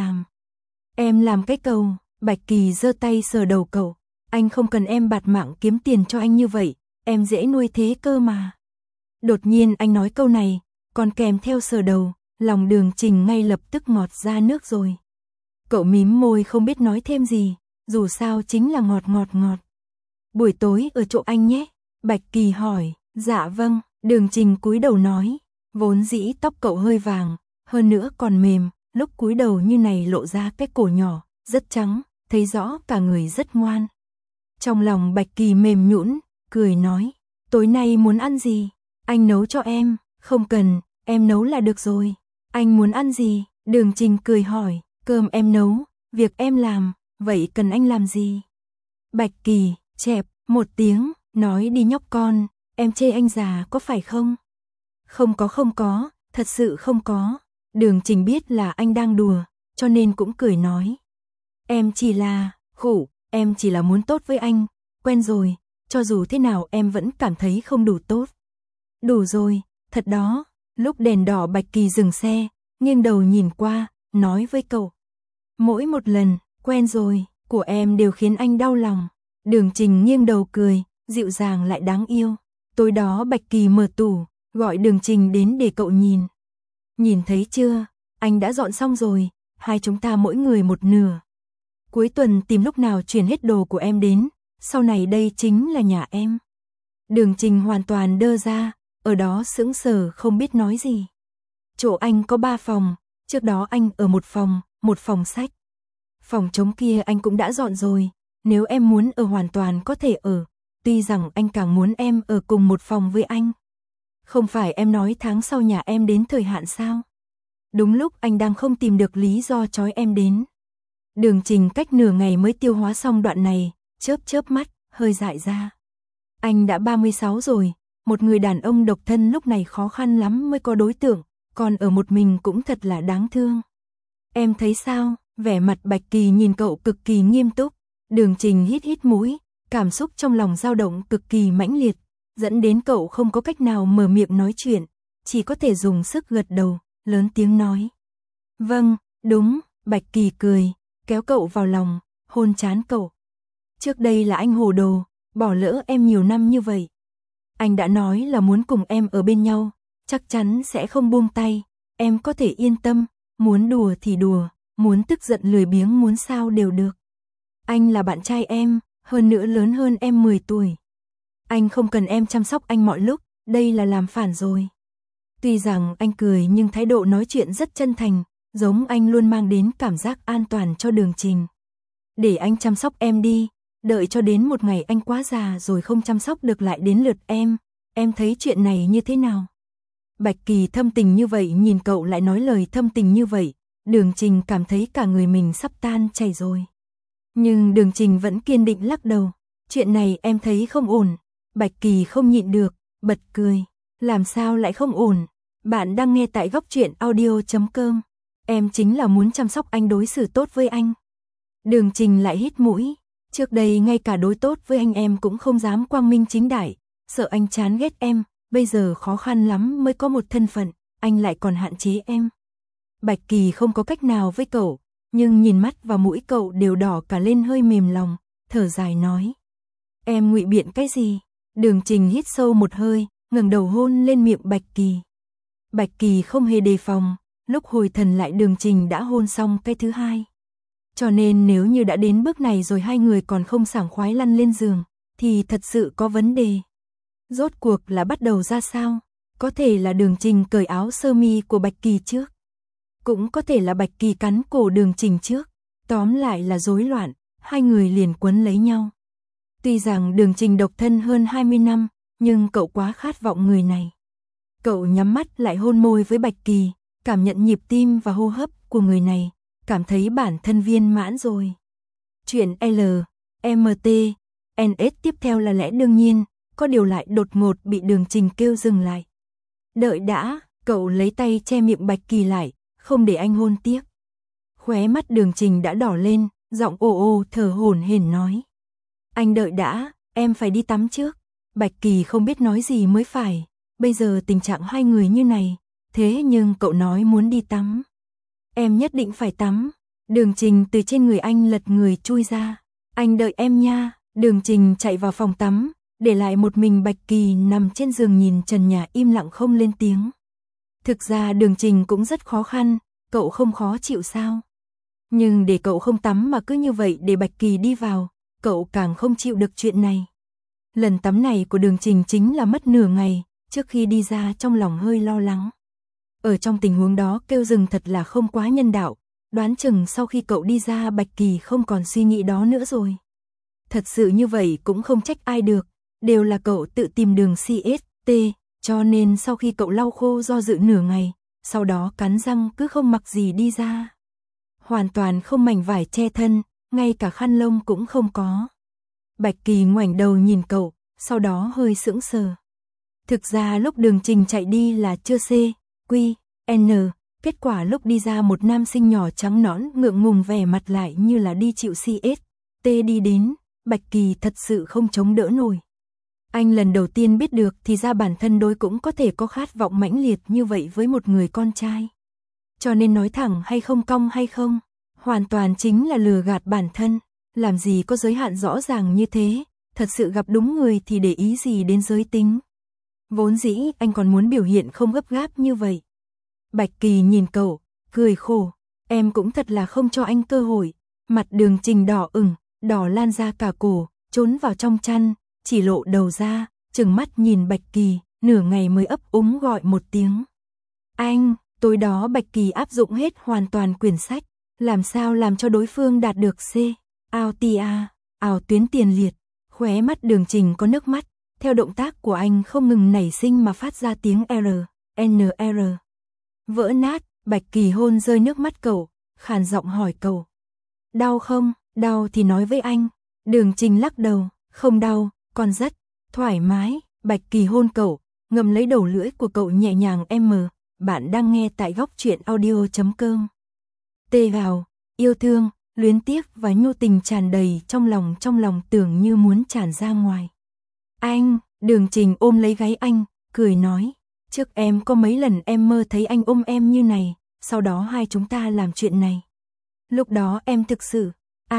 Em làm cái cầu. Bạch Kỳ giơ tay sờ đầu cậu. Anh không cần em bạt mạng kiếm tiền cho anh như vậy. Em dễ nuôi thế cơ mà. Đột nhiên anh nói câu này, còn kèm theo sờ đầu, lòng Đường Trình ngay lập tức ngọt ra nước rồi. Cậu mím môi không biết nói thêm gì, dù sao chính là ngọt. Buổi tối ở chỗ anh nhé. Bạch Kỳ hỏi. Dạ vâng. Đường Trình cúi đầu nói. Vốn dĩ tóc cậu hơi vàng, hơn nữa còn mềm, lúc cúi đầu như này lộ ra cái cổ nhỏ, rất trắng, thấy rõ cả người rất ngoan. Trong lòng Bạch Kỳ mềm nhũn, cười nói, tối nay muốn ăn gì? Anh nấu cho em. Không cần, em nấu là được rồi. Anh muốn ăn gì? Đường Trình cười hỏi. Cơm em nấu, việc em làm, vậy cần anh làm gì? Bạch Kỳ chẹp một tiếng, nói đi nhóc con, em chê anh già có phải không? Không có, thật sự không có. Đường Trình biết là anh đang đùa, cho nên cũng cười nói. Em chỉ là, em chỉ là muốn tốt với anh, quen rồi, cho dù thế nào em vẫn cảm thấy không đủ tốt. Đủ rồi, thật đó. Lúc đèn đỏ Bạch Kỳ dừng xe, nghiêng đầu nhìn qua, nói với cậu. Mỗi một lần, quen rồi, của em đều khiến anh đau lòng. Đường Trình nghiêng đầu cười, dịu dàng lại đáng yêu. Tối đó Bạch Kỳ mở tủ, gọi Đường Trình đến để cậu nhìn. Nhìn thấy chưa, anh đã dọn xong rồi, hai chúng ta mỗi người một nửa. Cuối tuần tìm lúc nào chuyển hết đồ của em đến, sau này đây chính là nhà em. Đường Trình hoàn toàn đơ ra, ở đó sững sờ không biết nói gì. Chỗ anh có 3 phòng, trước đó anh ở một phòng sách. Phòng trống kia anh cũng đã dọn rồi, nếu em muốn ở hoàn toàn có thể ở, tuy rằng anh càng muốn em ở cùng một phòng với anh. Không phải em nói tháng sau nhà em đến thời hạn sao? Đúng lúc anh đang không tìm được lý do trói em đến. Đường Trình cách nửa ngày mới tiêu hóa xong đoạn này, chớp mắt, hơi dại ra. Anh đã 36 rồi, một người đàn ông độc thân lúc này khó khăn lắm mới có đối tượng, còn ở một mình cũng thật là đáng thương. Em thấy sao? Vẻ mặt Bạch Kỳ nhìn cậu cực kỳ nghiêm túc. Đường Trình hít mũi, cảm xúc trong lòng dao động cực kỳ mãnh liệt, dẫn đến cậu không có cách nào mở miệng nói chuyện, chỉ có thể dùng sức gật đầu, lớn tiếng nói. Vâng, đúng. Bạch Kỳ cười, kéo cậu vào lòng, hôn trán cậu. Trước đây là anh hồ đồ, bỏ lỡ em nhiều năm như vậy. Anh đã nói là muốn cùng em ở bên nhau, chắc chắn sẽ không buông tay, em có thể yên tâm, muốn đùa thì đùa, muốn tức giận lười biếng muốn sao đều được. Anh là bạn trai em, hơn nữa lớn hơn em 10 tuổi. Anh không cần em chăm sóc anh mọi lúc, đây là làm phản rồi. Tuy rằng anh cười nhưng thái độ nói chuyện rất chân thành, giống anh luôn mang đến cảm giác an toàn cho Đường Trình. Để anh chăm sóc em đi, đợi cho đến một ngày anh quá già rồi không chăm sóc được lại đến lượt em thấy chuyện này như thế nào? Bạch Kỳ thâm tình như vậy nhìn cậu lại nói lời thâm tình như vậy, Đường Trình cảm thấy cả người mình sắp tan chảy rồi. Nhưng Đường Trình vẫn kiên định lắc đầu, chuyện này em thấy không ổn. Bạch Kỳ không nhịn được, bật cười, làm sao lại không ổn? Bạn đang nghe tại góc truyện audio.com. Em chính là muốn chăm sóc anh, đối xử tốt với anh. Đường Trình lại hít mũi, trước đây ngay cả đối tốt với anh em cũng không dám quang minh chính đại, sợ anh chán ghét em, bây giờ khó khăn lắm mới có một thân phận, anh lại còn hạn chế em. Bạch Kỳ không có cách nào với cậu, nhưng nhìn mắt và mũi cậu đều đỏ cả lên, hơi mềm lòng, thở dài nói. Em ngụy biện cái gì? Đường Trình hít sâu một hơi, ngẩng đầu hôn lên miệng Bạch Kỳ. Bạch Kỳ không hề đề phòng, lúc hồi thần lại Đường Trình đã hôn xong cái thứ hai. Cho nên nếu như đã đến bước này rồi hai người còn không sảng khoái lăn lên giường, thì thật sự có vấn đề. Rốt cuộc là bắt đầu ra sao? Có thể là Đường Trình cởi áo sơ mi của Bạch Kỳ trước. Cũng có thể là Bạch Kỳ cắn cổ Đường Trình trước. Tóm lại là rối loạn, hai người liền quấn lấy nhau. Tuy rằng Đường Trình độc thân hơn 20 năm, nhưng cậu quá khát vọng người này. Cậu nhắm mắt lại hôn môi với Bạch Kỳ, cảm nhận nhịp tim và hô hấp của người này, cảm thấy bản thân viên mãn rồi. Chuyện L, MT, NS tiếp theo là lẽ đương nhiên, có điều lại đột ngột bị Đường Trình kêu dừng lại. Đợi đã, cậu lấy tay che miệng Bạch Kỳ lại, không để anh hôn tiếp. Khóe mắt Đường Trình đã đỏ lên, giọng ồ ồ thở hổn hển nói. Anh đợi đã, em phải đi tắm trước. Bạch Kỳ không biết nói gì mới phải, bây giờ tình trạng hai người như này, thế nhưng cậu nói muốn đi tắm. Em nhất định phải tắm. Đường Trình từ trên người anh lật người chui ra. Anh đợi em nha. Đường Trình chạy vào phòng tắm, để lại một mình Bạch Kỳ nằm trên giường nhìn trần nhà im lặng không lên tiếng. Thực ra Đường Trình cũng rất khó khăn, cậu không khó chịu sao? Nhưng để cậu không tắm mà cứ như vậy để Bạch Kỳ đi vào, cậu càng không chịu được chuyện này. Lần tắm này của Đường Trình chính là mất nửa ngày, trước khi đi ra trong lòng hơi lo lắng. Ở trong tình huống đó kêu dừng thật là không quá nhân đạo, đoán chừng sau khi cậu đi ra Bạch Kỳ không còn suy nghĩ đó nữa rồi. Thật sự như vậy cũng không trách ai được, đều là cậu tự tìm đường CST, cho nên sau khi cậu lau khô do dự nửa ngày, sau đó cắn răng cứ không mặc gì đi ra. Hoàn toàn không mảnh vải che thân, ngay cả khăn lông cũng không có. Bạch Kỳ ngoảnh đầu nhìn cậu, sau đó hơi sững sờ. Thực ra lúc Đường Trình chạy đi là chưa CQN, kết quả lúc đi ra một nam sinh nhỏ trắng nõn ngượng ngùng vẻ mặt lại như là đi chịu CST đi đến, Bạch Kỳ thật sự không chống đỡ nổi. Anh lần đầu tiên biết được thì ra bản thân đối cũng có thể có khát vọng mãnh liệt như vậy với một người con trai. Cho nên nói thẳng hay không cong hay không, hoàn toàn chính là lừa gạt bản thân, làm gì có giới hạn rõ ràng như thế, thật sự gặp đúng người thì để ý gì đến giới tính. Vốn dĩ anh còn muốn biểu hiện không gấp gáp như vậy. Bạch Kỳ nhìn cậu, cười khổ, em cũng thật là không cho anh cơ hội. Mặt Đường Trình đỏ ửng, đỏ lan ra cả cổ, trốn vào trong chăn, chỉ lộ đầu ra, trừng mắt nhìn Bạch Kỳ, nửa ngày mới ấp úng gọi một tiếng. Anh, tối đó Bạch Kỳ áp dụng hết hoàn toàn quyển sách, làm sao làm cho đối phương đạt được ảo tuyến tiền liệt. Khóe mắt Đường Trình có nước mắt, theo động tác của anh không ngừng nảy sinh mà phát ra tiếng NR. Vỡ nát, Bạch Kỳ hôn rơi nước mắt cậu, khàn giọng hỏi cậu. Đau không? Đau thì nói với anh. Đường Trình lắc đầu, không đau, còn rất thoải mái. Bạch Kỳ hôn cậu, ngậm lấy đầu lưỡi của cậu nhẹ nhàng. Bạn đang nghe tại góc truyện audio.com. Tê gào, yêu thương, luyến tiếc và nhu tình tràn đầy trong lòng tưởng như muốn tràn ra ngoài. Anh, Đường Trình ôm lấy gáy anh, cười nói, trước em có mấy lần em mơ thấy anh ôm em như này, sau đó hai chúng ta làm chuyện này. Lúc đó em thực sự,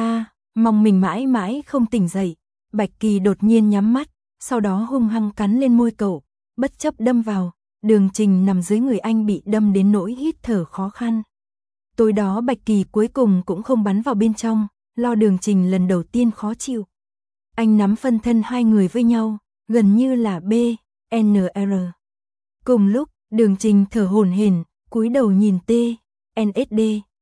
mong mình mãi mãi không tỉnh dậy. Bạch Kỳ đột nhiên nhắm mắt, sau đó hung hăng cắn lên môi cậu, bất chấp đâm vào. Đường Trình nằm dưới người anh bị đâm đến nỗi hít thở khó khăn. Tối đó Bạch Kỳ cuối cùng cũng không bắn vào bên trong, lo Đường Trình lần đầu tiên khó chịu. Anh nắm phân thân hai người với nhau, gần như là BNR. Cùng lúc, Đường Trình thở hổn hển, cúi đầu nhìn NSD,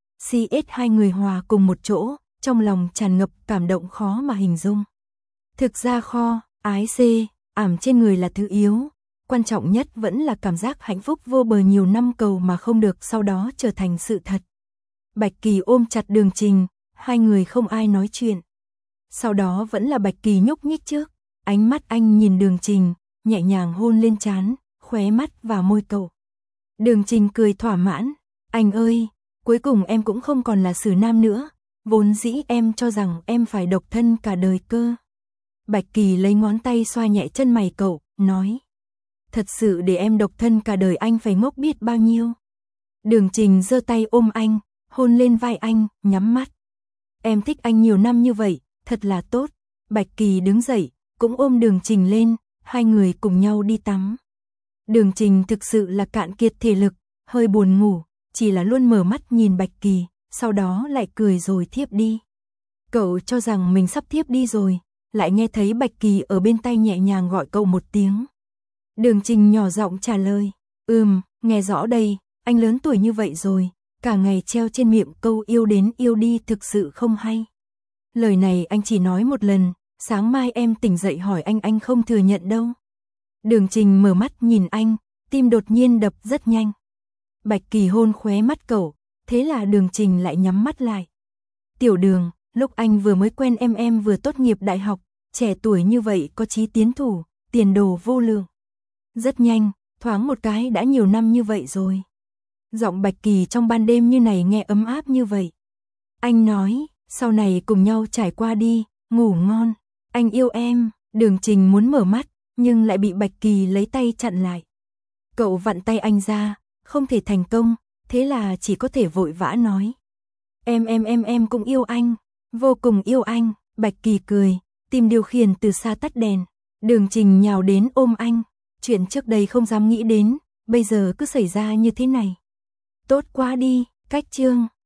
CS hai người hòa cùng một chỗ, trong lòng tràn ngập cảm động khó mà hình dung. Thực ra ái ảm trên người là thứ yếu, quan trọng nhất vẫn là cảm giác hạnh phúc vô bờ nhiều năm cầu mà không được sau đó trở thành sự thật. Bạch Kỳ ôm chặt Đường Trình, hai người không ai nói chuyện. Sau đó vẫn là Bạch Kỳ nhúc nhích trước, ánh mắt anh nhìn Đường Trình, nhẹ nhàng hôn lên trán, khóe mắt và môi cậu. Đường Trình cười thỏa mãn, anh ơi, cuối cùng em cũng không còn là xử nam nữa, vốn dĩ em cho rằng em phải độc thân cả đời cơ. Bạch Kỳ lấy ngón tay xoa nhẹ chân mày cậu, nói, thật sự để em độc thân cả đời anh phải ngốc biết bao nhiêu. Đường Trình giơ tay ôm anh, hôn lên vai anh, nhắm mắt. Em thích anh nhiều năm như vậy, thật là tốt. Bạch Kỳ đứng dậy, cũng ôm Đường Trình lên, hai người cùng nhau đi tắm. Đường Trình thực sự là cạn kiệt thể lực, hơi buồn ngủ, chỉ là luôn mở mắt nhìn Bạch Kỳ, sau đó lại cười rồi thiếp đi. Cậu cho rằng mình sắp thiếp đi rồi, lại nghe thấy Bạch Kỳ ở bên tai nhẹ nhàng gọi cậu một tiếng. Đường Trình nhỏ giọng trả lời. Nghe rõ đây, anh lớn tuổi như vậy rồi, cả ngày treo trên miệng câu yêu đến yêu đi thực sự không hay. Lời này anh chỉ nói một lần, sáng mai em tỉnh dậy hỏi anh không thừa nhận đâu. Đường Trình mở mắt nhìn anh, tim đột nhiên đập rất nhanh. Bạch Kỳ hôn khóe mắt cậu, thế là Đường Trình lại nhắm mắt lại. Tiểu Đường, lúc anh vừa mới quen em vừa tốt nghiệp đại học, trẻ tuổi như vậy có chí tiến thủ, tiền đồ vô lượng. Rất nhanh, thoáng một cái đã nhiều năm như vậy rồi. Giọng Bạch Kỳ trong ban đêm như này nghe ấm áp như vậy. Anh nói, sau này cùng nhau trải qua đi, ngủ ngon, anh yêu em. Đường Trình muốn mở mắt, nhưng lại bị Bạch Kỳ lấy tay chặn lại. Cậu vặn tay anh ra, không thể thành công, thế là chỉ có thể vội vã nói. Em cũng yêu anh, vô cùng yêu anh. Bạch Kỳ cười, tìm điều khiển từ xa tắt đèn. Đường Trình nhào đến ôm anh, chuyện trước đây không dám nghĩ đến, bây giờ cứ xảy ra như thế này. Tốt quá đi, cách chương.